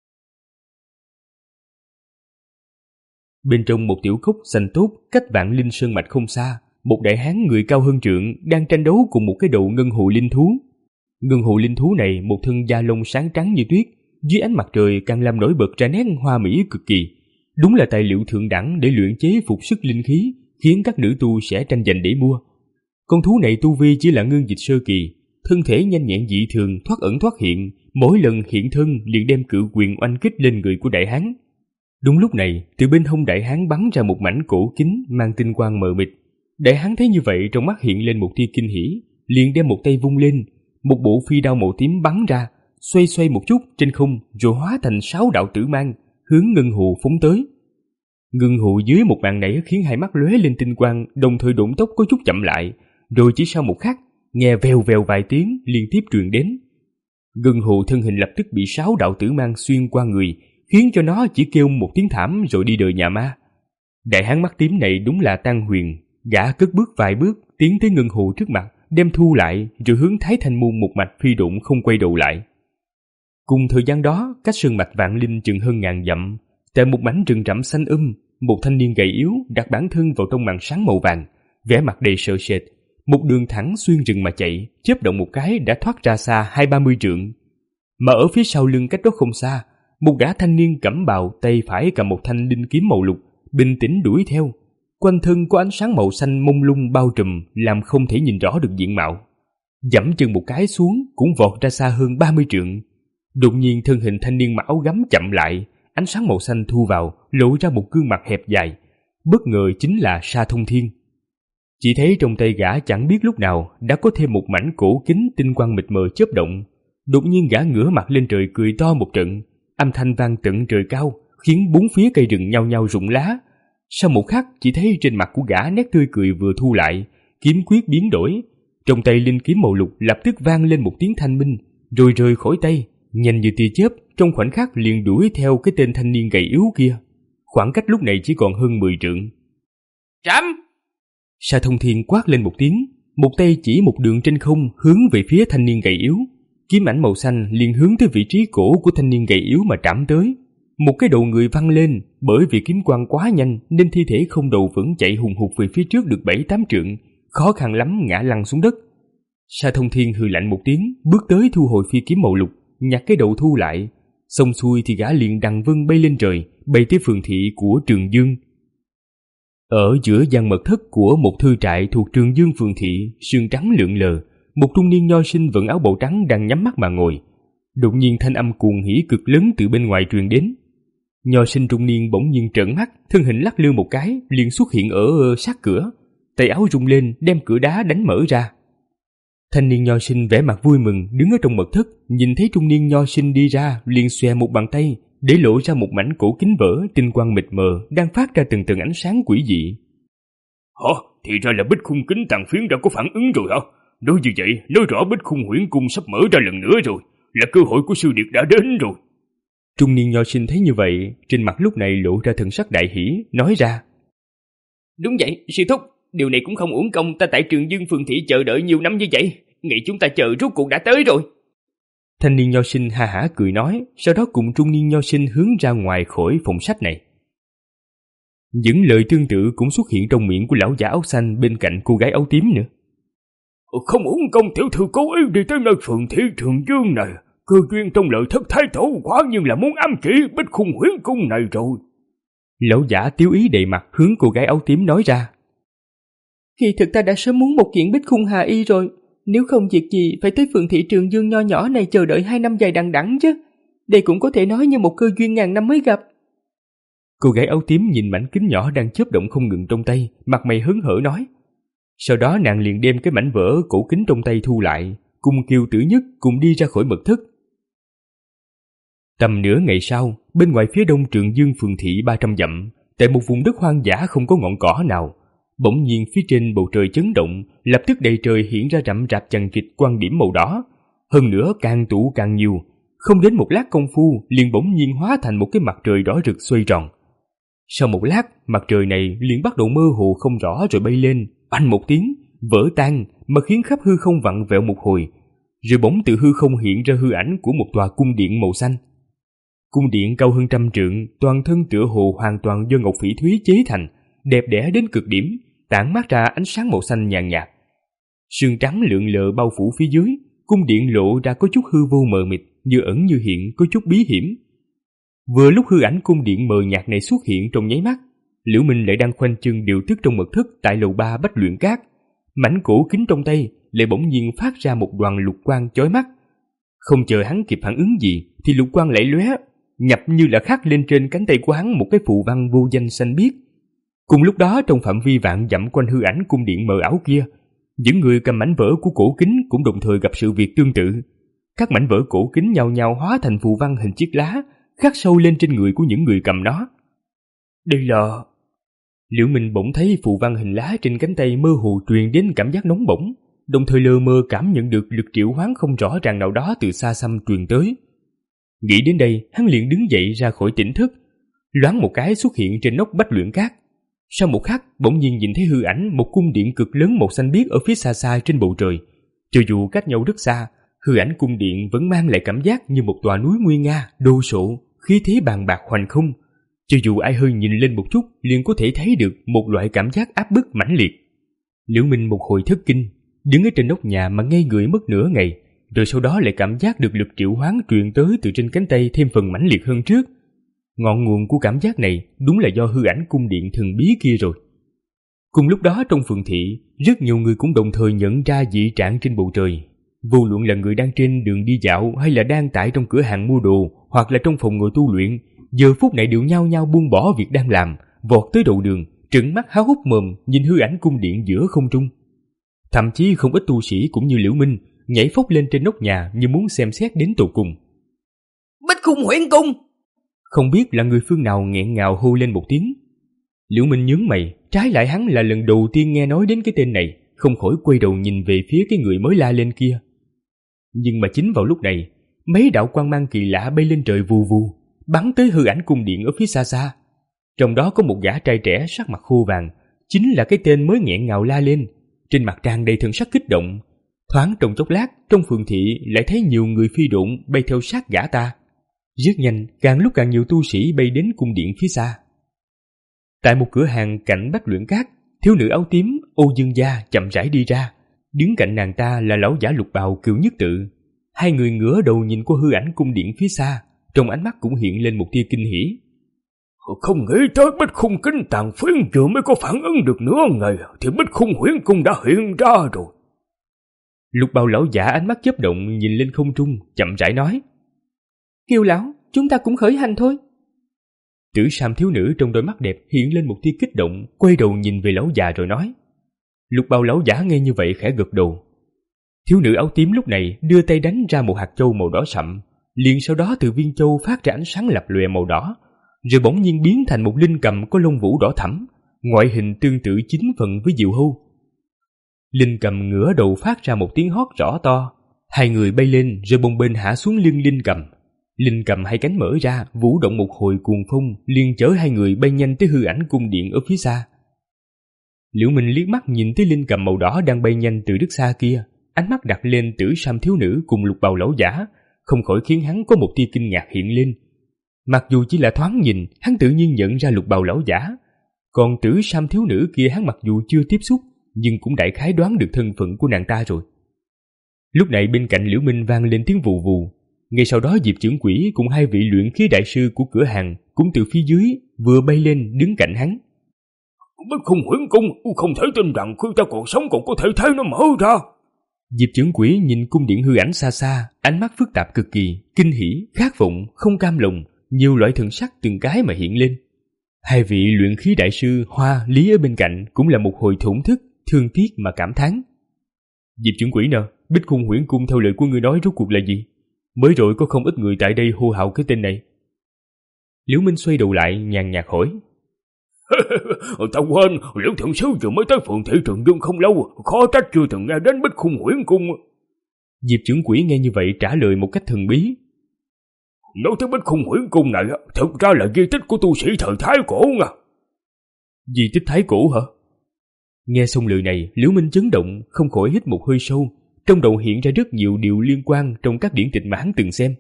Bên trong một tiểu khúc xanh tốt, cách Vạn Linh Sơn mạch không xa, một đại hán người cao hơn trượng đang tranh đấu cùng một cái đầu ngân hồ linh thú. Ngân hồ linh thú này một thân da lông sáng trắng như tuyết, dưới ánh mặt trời càng làm nổi bật ra nét hoa mỹ cực kỳ. Đúng là tài liệu thượng đẳng để luyện chế phục sức linh khí, khiến các nữ tu sẽ tranh giành để mua. Con thú này tu vi chỉ là ngưng dịch sơ kỳ, thân thể nhanh nhẹn dị thường, thoát ẩn thoát hiện, mỗi lần hiện thân liền đem cự quyền oanh kích lên người của đại hán. Đúng lúc này, từ bên hông đại hán bắn ra một mảnh cổ kính mang tinh quang mờ mịt. Đại hán thấy như vậy, trong mắt hiện lên một tia kinh hỉ, liền đem một tay vung lên, một bộ phi đao màu tím bắn ra, xoay xoay một chút trên không rồi hóa thành sáu đạo tử mang, hướng ngân hồ phóng tới. Ngân hồ dưới một màn này khiến hai mắt lóe lên tinh quang, đồng thời độn tốc có chút chậm lại, rồi chỉ sau một khắc, nghe vèo vèo vài tiếng liên tiếp truyền đến. Ngân hồ thân hình lập tức bị sáu đạo tử mang xuyên qua người, khiến cho nó chỉ kêu một tiếng thảm rồi đi đời nhà ma. Đại hán mắt tím này đúng là Tăng Huyền, gã cất bước vài bước tiến tới ngân hồ trước mặt, đem thu lại rồi hướng Thái Thanh Môn một mạch phi độn không quay đầu lại. Cùng thời gian đó, cách sơn mạch Vạn Linh chừng hơn ngàn dặm, tại một mảnh rừng rậm xanh um, một thanh niên gầy yếu đặt bản thân vào trong màn sáng màu vàng, vẻ mặt đầy sợ sệt, một đường thẳng xuyên rừng mà chạy, chớp động một cái đã thoát ra xa hai ba mươi trượng. Mà ở phía sau lưng cách đó không xa, một gã thanh niên cẩm bào tay phải cầm một thanh linh kiếm màu lục, bình tĩnh đuổi theo. Quanh thân có ánh sáng màu xanh mông lung bao trùm, làm không thể nhìn rõ được diện mạo. Giẫm chân một cái xuống cũng vọt ra xa hơn ba mươi trượng. Đột nhiên thân hình thanh niên mặc áo gấm chậm lại, ánh sáng màu xanh thu vào, lộ ra một gương mặt hẹp dài. Bất ngờ chính là Sa Thông Thiên. Chỉ thấy trong tay gã chẳng biết lúc nào đã có thêm một mảnh cổ kính tinh quang mịt mờ chớp động. Đột nhiên gã ngửa mặt lên trời cười to một trận, âm thanh vang tận trời cao, khiến bốn phía cây rừng nhao nhao rụng lá. Sau một khắc, chỉ thấy trên mặt của gã nét tươi cười vừa thu lại, kiếm quyết biến đổi, trong tay linh kiếm màu lục lập tức vang lên một tiếng thanh minh, rồi rời khỏi tay, nhanh như tia chớp, trong khoảnh khắc liền đuổi theo cái tên thanh niên gầy yếu kia. Khoảng cách lúc này chỉ còn hơn mười trượng. Trảm! Sa Thông Thiên quát lên một tiếng, một tay chỉ một đường trên không hướng về phía thanh niên gầy yếu. Kiếm ảnh màu xanh liền hướng tới vị trí cổ của thanh niên gầy yếu mà trảm tới. Một cái đầu người văng lên, bởi vì kiếm quang quá nhanh nên thi thể không đầu vẫn chạy hùng hục về phía trước được bảy tám trượng, khó khăn lắm ngã lăn xuống đất. Sa Thông Thiên hừ lạnh một tiếng, bước tới thu hồi phi kiếm màu lục, nhặt cái đầu thu lại. Xong xuôi thì gã liền đằng vân bay lên trời, bay tới phường thị của Trường Dương. Ở giữa gian mật thất của một thư trại thuộc Trường Dương phường thị, sương trắng lượn lờ, một trung niên nho sinh vận áo bào trắng đang nhắm mắt mà ngồi. Đột nhiên thanh âm cuồng hỉ cực lớn từ bên ngoài truyền đến. Nho sinh trung niên bỗng nhiên trợn mắt, thân hình lắc lư một cái, liền xuất hiện ở sát cửa, tay áo rung lên đem cửa đá đánh mở ra. Thanh niên nho sinh vẻ mặt vui mừng đứng ở trong mật thất, nhìn thấy trung niên nho sinh đi ra, liền xòe một bàn tay để lộ ra một mảnh cổ kính vỡ tinh quang mịt mờ đang phát ra từng từng ánh sáng quỷ dị. Hả? Thì ra là bích khung kính tàn phiến đã có phản ứng rồi hả? Nói như vậy, nói rõ bích khung huyễn cung sắp mở ra lần nữa rồi, là cơ hội của sư điệt đã đến rồi. Trung niên nho sinh thấy như vậy, trên mặt lúc này lộ ra thần sắc đại hỉ, nói ra: Đúng vậy, sư thúc, điều này cũng không uổng công ta tại Trường Dương phường thị chờ đợi nhiều năm như vậy, nghĩ chúng ta chờ rốt cuộc đã tới rồi. Thanh niên nho sinh ha hả cười nói, sau đó cùng trung niên nho sinh hướng ra ngoài khỏi phòng sách này. Những lời tương tự cũng xuất hiện trong miệng của lão giả áo xanh bên cạnh cô gái áo tím nữa. Không uổng công tiểu thư cố ý đi tới nơi phường thị Trường Dương này, cơ duyên trong lời thất thái tổ quả nhiên là muốn ám chỉ bích khung huyễn cung này rồi. Lão giả tiếu ý đầy mặt hướng cô gái áo tím nói ra. Kỳ thực ta đã sớm muốn một kiện bích khung hà y rồi, nếu không việc gì phải tới phường thị Trường Dương nho nhỏ này chờ đợi hai năm dài đằng đẵng chứ. Đây cũng có thể nói như một cơ duyên ngàn năm mới gặp. Cô gái áo tím nhìn mảnh kính nhỏ đang chớp động không ngừng trong tay, mặt mày hớn hở nói. Sau đó nàng liền đem cái mảnh vỡ cổ kính trong tay thu lại, cùng Kiều Tử Nhất cùng đi ra khỏi mật thất. Tầm nửa ngày sau, bên ngoài phía đông Trường Dương phường thị ba trăm dặm, tại một vùng đất hoang dã không có ngọn cỏ nào, Bỗng nhiên phía trên bầu trời chấn động, lập tức đầy trời hiện ra rậm rạp chằng chịt quang điểm màu đỏ. Hơn nữa càng tụ càng nhiều, không đến một lát công phu liền bỗng nhiên hóa thành một cái mặt trời đỏ rực xoay tròn. Sau một lát, mặt trời này liền bắt đầu mơ hồ không rõ rồi bay lên, oanh một tiếng, vỡ tan mà khiến khắp hư không vặn vẹo một hồi, rồi bỗng từ hư không hiện ra hư ảnh của một tòa cung điện màu xanh. Cung điện cao hơn trăm trượng, toàn thân tựa hồ hoàn toàn do ngọc phỉ thúy chế thành, đẹp đẽ đến cực điểm, tản mát ra ánh sáng màu xanh nhàn nhạt. Sương trắng lượn lờ bao phủ phía dưới, cung điện lộ ra có chút hư vô mờ mịt, như ẩn như hiện, có chút bí hiểm. Vừa lúc hư ảnh cung điện mờ nhạt này xuất hiện trong nháy mắt, Liễu Minh lại đang khoanh chân điều tức trong mật thất tại lầu ba Bách Luyện Các. Mảnh cổ kính trong tay lại bỗng nhiên phát ra một đoàn lục quang chói mắt. Không chờ hắn kịp phản ứng gì thì lục quang lại lóe, nhập như là khắc lên trên cánh tay của hắn một cái phù văn vô danh xanh biếc. Cùng lúc đó, trong phạm vi vạn dặm quanh hư ảnh cung điện mờ ảo kia, những người cầm mảnh vỡ của cổ kính cũng đồng thời gặp sự việc tương tự. Các mảnh vỡ cổ kính nhao nhao hóa thành phù văn hình chiếc lá, khắc sâu lên trên người của những người cầm nó. Đây là... Liễu Minh bỗng thấy phù văn hình lá trên cánh tay mơ hồ truyền đến cảm giác nóng bỏng, đồng thời lờ mờ cảm nhận được lực triệu hoán không rõ ràng nào đó từ xa xăm truyền tới. Nghĩ đến đây, hắn liền đứng dậy ra khỏi tỉnh thức, loáng một cái xuất hiện trên nóc Bách Luyện Các. Sau một khắc, bỗng nhiên nhìn thấy hư ảnh một cung điện cực lớn màu xanh biếc ở phía xa xa trên bầu trời. Cho dù cách nhau rất xa, hư ảnh cung điện vẫn mang lại cảm giác như một tòa núi nguy nga, đồ sộ, khí thế bàn bạc hoành không. Cho dù ai hơi nhìn lên một chút liền có thể thấy được một loại cảm giác áp bức mãnh liệt. Liễu Minh một hồi thất kinh, đứng ở trên nóc nhà mà ngây người mất nửa ngày, rồi sau đó lại cảm giác được lực triệu hoán truyền tới từ trên cánh tay thêm phần mãnh liệt hơn trước. Ngọn nguồn của cảm giác này đúng là do hư ảnh cung điện thần bí kia rồi. Cùng lúc đó trong phường thị, rất nhiều người cũng đồng thời nhận ra dị trạng trên bầu trời. Vô luận là người đang trên đường đi dạo hay là đang tại trong cửa hàng mua đồ hoặc là trong phòng ngồi tu luyện, giờ phút này đều nhao nhao buông bỏ việc đang làm, vọt tới đầu đường, trừng mắt há hốc mồm nhìn hư ảnh cung điện giữa không trung. Thậm chí không ít tu sĩ cũng như Liễu Minh nhảy phóc lên trên nóc nhà như muốn xem xét đến tột cùng. Bích Khung Huyễn Cung! Không biết là người phương nào nghẹn ngào hô lên một tiếng. Liễu Minh nhướng mày, trái lại hắn là lần đầu tiên nghe nói đến cái tên này, không khỏi quay đầu nhìn về phía cái người mới la lên kia. Nhưng mà chính vào lúc này, mấy đạo quang mang kỳ lạ bay lên trời vù vù, bắn tới hư ảnh cung điện ở phía xa xa. Trong đó có một gã trai trẻ sắc mặt khô vàng, chính là cái tên mới nghẹn ngào la lên, trên mặt tràn đầy thần sắc kích động. Thoáng trong chốc lát, trong phường thị lại thấy nhiều người phi độn bay theo sát gã ta. Rất nhanh, càng lúc càng nhiều tu sĩ bay đến cung điện phía xa. Tại một cửa hàng cạnh Bách Luyện Các, thiếu nữ áo tím Ô Dương Gia chậm rãi đi ra. Đứng cạnh nàng ta là lão giả lục bào Cửu Nhất Tự. Hai người ngửa đầu nhìn qua hư ảnh cung điện phía xa, trong ánh mắt cũng hiện lên một tia kinh hỉ. Không nghĩ tới Bích Khung Kính Tàn Phiến vừa mới có phản ứng được nửa ngày thì Bích Khung Huyễn Cung đã hiện ra rồi. Lục bào lão giả ánh mắt chớp động nhìn lên không trung, chậm rãi nói: Kiều lão, chúng ta cũng khởi hành thôi. Tử sam thiếu nữ trong đôi mắt đẹp hiện lên một tia kích động, quay đầu nhìn về lão già rồi nói. Lục bào lão giả nghe như vậy khẽ gật đầu. Thiếu nữ áo tím lúc này đưa tay đánh ra một hạt châu màu đỏ sậm, liền sau đó từ viên châu phát ra ánh sáng lập lòe màu đỏ, rồi bỗng nhiên biến thành một linh cầm có lông vũ đỏ thẫm, ngoại hình tương tự chín phần với diều hâu. Linh cầm ngửa đầu phát ra một tiếng hót rõ to, hai người bay lên rồi bồng bềnh hạ xuống lưng linh cầm. Linh cầm hai cánh mở ra, vũ động một hồi cuồng phong, liền chở hai người bay nhanh tới hư ảnh cung điện ở phía xa. Liễu Minh liếc mắt nhìn tới linh cầm màu đỏ đang bay nhanh từ rất xa kia, ánh mắt đặt lên Tử Sam thiếu nữ cùng lục bào lão giả, không khỏi khiến hắn có một tia kinh ngạc hiện lên. Mặc dù chỉ là thoáng nhìn, hắn tự nhiên nhận ra lục bào lão giả, còn Tử Sam thiếu nữ kia hắn mặc dù chưa tiếp xúc, nhưng cũng đại khái đoán được thân phận của nàng ta rồi. Lúc này bên cạnh Liễu Minh vang lên tiếng vù vù. Ngay sau đó Diệp trưởng quỹ cùng hai vị luyện khí đại sư của cửa hàng cũng từ phía dưới vừa bay lên đứng cạnh hắn. Bích Khung Huyễn Cung, không thể tin rằng khi ta còn sống còn có thể thấy nó mở ra. Diệp trưởng quỹ nhìn cung điện hư ảnh xa xa, ánh mắt phức tạp cực kỳ, kinh hỉ, khát vọng, không cam lòng, nhiều loại thần sắc từng cái mà hiện lên. Hai vị luyện khí đại sư Hoa, Lý ở bên cạnh cũng là một hồi thổn thức, thương tiếc mà cảm thán. Diệp trưởng quỹ nè, Bích Khung Huyễn Cung theo lời của ngươi nói rốt cuộc là gì? Mới rồi có không ít người tại đây hô hào cái tên này. Liễu Minh xoay đầu lại nhàn nhạt hỏi. Ta quên, Liễu thượng sứ vừa mới tới Phượng Thị Trường Dương không lâu, khó trách chưa từng nghe đến Bích Khung Huyễn Cung. Diệp trưởng quỹ nghe như vậy trả lời một cách thần bí. Nói tới Bích Khung Huyễn Cung này, thực ra là di tích của tu sĩ thời Thái Cổ nha. Di tích Thái Cổ hả? Nghe xong lời này, Liễu Minh chấn động, không khỏi hít một hơi sâu, trong đầu hiện ra rất nhiều điều liên quan trong các điển tịch mà hắn từng xem.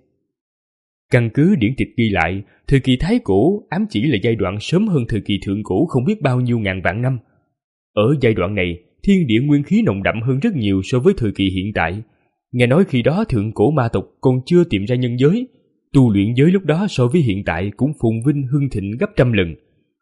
Căn cứ điển tịch ghi lại, thời kỳ Thái Cổ ám chỉ là giai đoạn sớm hơn thời kỳ Thượng Cổ không biết bao nhiêu ngàn vạn năm. Ở giai đoạn này, thiên địa nguyên khí nồng đậm hơn rất nhiều so với thời kỳ hiện tại. Nghe nói khi đó Thượng Cổ ma tộc còn chưa tìm ra nhân giới, tu luyện giới lúc đó so với hiện tại cũng phồn vinh hưng thịnh gấp trăm lần.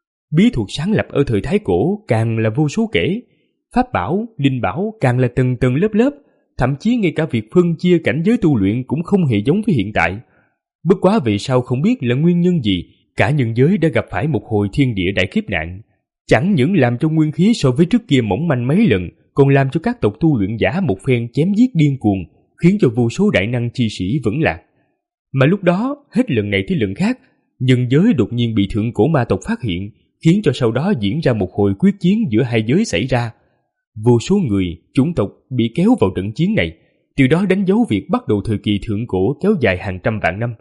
Bí thuật sáng lập ở thời Thái Cổ càng là vô số kể, pháp bảo, linh bảo càng là tầng tầng lớp lớp, thậm chí ngay cả việc phân chia cảnh giới tu luyện cũng không hề giống với hiện tại. Bất quá vì sao không biết là nguyên nhân gì, cả nhân giới đã gặp phải một hồi thiên địa đại kiếp nạn. Chẳng những làm cho nguyên khí so với trước kia mỏng manh mấy lần, còn làm cho các tộc tu luyện giả một phen chém giết điên cuồng, khiến cho vô số đại năng chi sĩ vẫn lạc. Mà lúc đó, hết lần này tới lần khác, nhân giới đột nhiên bị Thượng Cổ ma tộc phát hiện, khiến cho sau đó diễn ra một hồi quyết chiến giữa hai giới xảy ra. Vô số người, chủng tộc bị kéo vào trận chiến này, từ đó đánh dấu việc bắt đầu thời kỳ Thượng Cổ kéo dài hàng trăm vạn năm.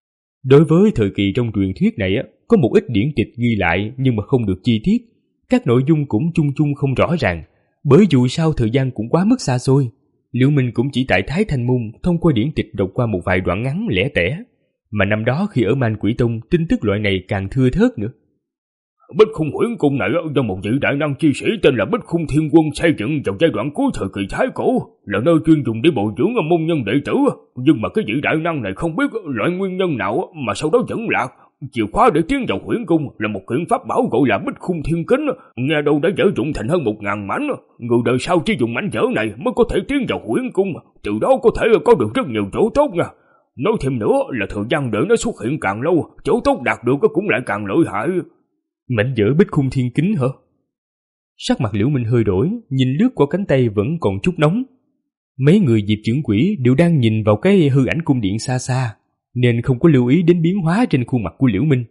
Đối với thời kỳ trong truyền thuyết này, có một ít điển tịch ghi lại nhưng mà không được chi tiết, các nội dung cũng chung chung không rõ ràng, bởi dù sao thời gian cũng quá mức xa xôi. Liễu Minh cũng chỉ tại Thái Thanh Môn thông qua điển tịch đọc qua một vài đoạn ngắn lẻ tẻ, mà năm đó khi ở Man Quỷ Tông tin tức loại này càng thưa thớt nữa. Bích Khung Huyễn Cung này do một vị đại năng chi sĩ tên là Bích Khung Thiên Quân xây dựng vào giai đoạn cuối thời kỳ Thái Cổ, là nơi chuyên dùng để bồi dưỡng môn nhân đệ tử. Nhưng mà cái vị đại năng này không biết loại nguyên nhân nào mà sau đó vẫn lạc. Chìa khóa để tiến vào Huyễn Cung là một kiện pháp bảo gọi là Bích Khung Thiên Kính, nghe đâu đã dở dụng thành hơn một ngàn mảnh. Người đời sau chỉ dùng mảnh vỡ này mới có thể tiến vào Huyễn Cung, từ đó có thể có được rất nhiều chỗ tốt nha. Nói thêm nữa là thời gian đợi nó xuất hiện càng lâu, chỗ tốt đạt được cũng lại càng lợi hại. Mảnh vỡ Bích Khung Thiên Kính hả? Sắc mặt Liễu Minh hơi đổi, nhìn lướt qua cánh tay vẫn còn chút nóng. Mấy người Diệp trưởng quỹ đều đang nhìn vào cái hư ảnh cung điện xa xa, nên không có lưu ý đến biến hóa trên khuôn mặt của Liễu Minh.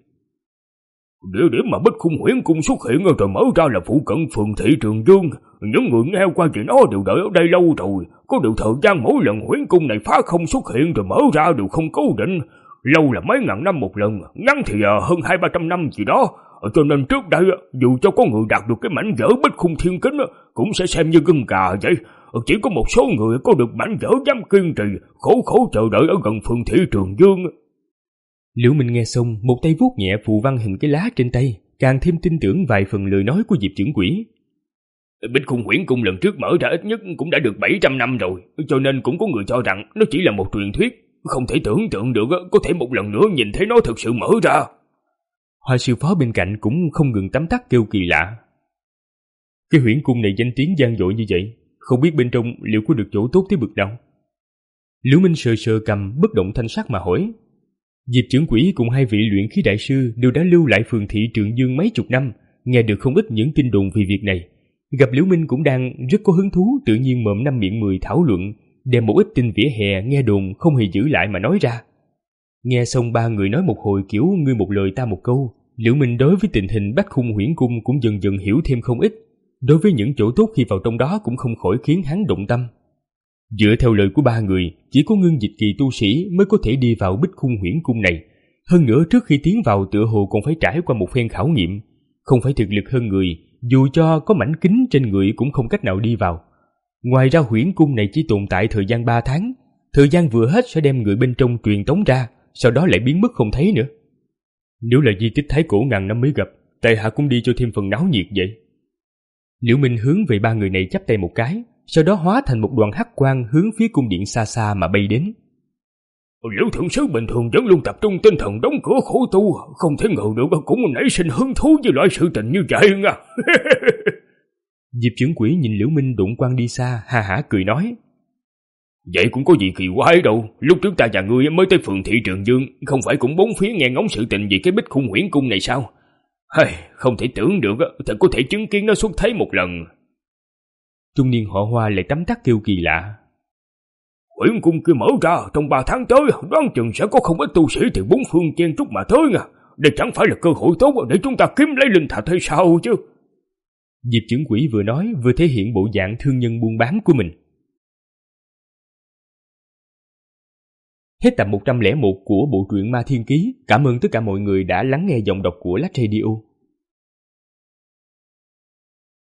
Địa điểm mà Bích Khung Huyễn Cung xuất hiện rồi mở ra là phụ cận Phường Thị Trường Dương. Những người nghe qua chuyện đó đều đợi ở đây lâu rồi, có điều thời gian mỗi lần Huyễn Cung này phá không xuất hiện rồi mở ra đều không cố định, lâu là mấy ngàn năm một lần, ngắn thì hơn hai ba trăm năm gì đó. Cho nên trước đây, dù cho có người đạt được cái mảnh vỡ Bích Khung Thiên Kính cũng sẽ xem như gân gà vậy. Chỉ có một số người có được mảnh vỡ dám kiên trì, khổ khổ chờ đợi ở gần Phường Thị Trường Dương. Liễu Minh nghe xong, một tay vuốt nhẹ phù văn hình cái lá trên tay, càng thêm tin tưởng vài phần lời nói của Diệp trưởng quỹ. Bích Khung Huyễn Cung lần trước mở ra ít nhất cũng đã được bảy trăm năm rồi, cho nên cũng có người cho rằng nó chỉ là một truyền thuyết, không thể tưởng tượng được có thể một lần nữa nhìn thấy nó thực sự mở ra. Hoa sư phó bên cạnh cũng không ngừng tấm tắc kêu kỳ lạ. Cái Huyễn Cung này danh tiếng vang dội như vậy, không biết bên trong liệu có được chỗ tốt tới bực nào. Liễu Minh sờ sờ cầm, bất động thanh sắc mà hỏi. Diệp trưởng quỹ cùng hai vị luyện khí đại sư đều đã lưu lại Phường Thị Trường Dương mấy chục năm, nghe được không ít những tin đồn về việc này. Gặp Liễu Minh cũng đang rất có hứng thú, tự nhiên mồm năm miệng mười thảo luận, đem một ít tin vỉa hè nghe đồn không hề giữ lại mà nói ra. Nghe xong ba người nói một hồi kiểu ngươi một lời ta một câu, Liễu Minh đối với tình hình Bách Khung Huyễn Cung cũng dần dần hiểu thêm không ít. Đối với những chỗ tốt khi vào trong đó cũng không khỏi khiến hắn động tâm. Dựa theo lời của ba người, chỉ có ngưng dịch kỳ tu sĩ mới có thể đi vào Bích Khung Huyễn Cung này. Hơn nữa trước khi tiến vào tựa hồ còn phải trải qua một phen khảo nghiệm. Không phải thực lực hơn người, dù cho có mảnh kính trên người cũng không cách nào đi vào. Ngoài ra Huyễn Cung này chỉ tồn tại thời gian ba tháng. Thời gian vừa hết sẽ đem người bên trong truyền tống ra, sau đó lại biến mất không thấy nữa. Nếu là di tích Thái Cổ ngàn năm mới gặp, tại hạ cũng đi cho thêm phần náo nhiệt vậy. Liễu Minh hướng về ba người này chắp tay một cái, sau đó hóa thành một đoàn hắc quang hướng phía cung điện xa xa mà bay đến. Liễu thượng sứ bình thường vẫn luôn tập trung tinh thần đóng cửa khổ tu, không thể ngờ được cũng nảy sinh hứng thú với loại sự tình như vậy nha. Diệp trưởng quỹ nhìn Liễu Minh đụng quang đi xa, ha hả cười nói. Vậy cũng có gì kỳ quái đâu, lúc trước ta và ngươi mới tới Phường Thị Trường Dương, không phải cũng bốn phía nghe ngóng sự tình về cái Bích Khung Huyễn Cung này sao? Hay, không thể tưởng được, thật có thể chứng kiến nó xuất thấy một lần. Trung niên họ Hoa lại tấm tắc kêu kỳ lạ. Huyễn Cung kia mở ra trong ba tháng tới, đoán chừng sẽ có không ít tu sĩ từ bốn phương chen trúc mà tới nha. đây chẳng phải là cơ hội tốt để chúng ta kiếm lấy linh thạch hay sao chứ? Diệp trưởng quỹ vừa nói vừa thể hiện bộ dạng thương nhân buôn bán của mình. Hết tập một trăm lẻ một của bộ truyện Ma Thiên Ký. Cảm ơn tất cả mọi người đã lắng nghe giọng đọc của Lách Radio.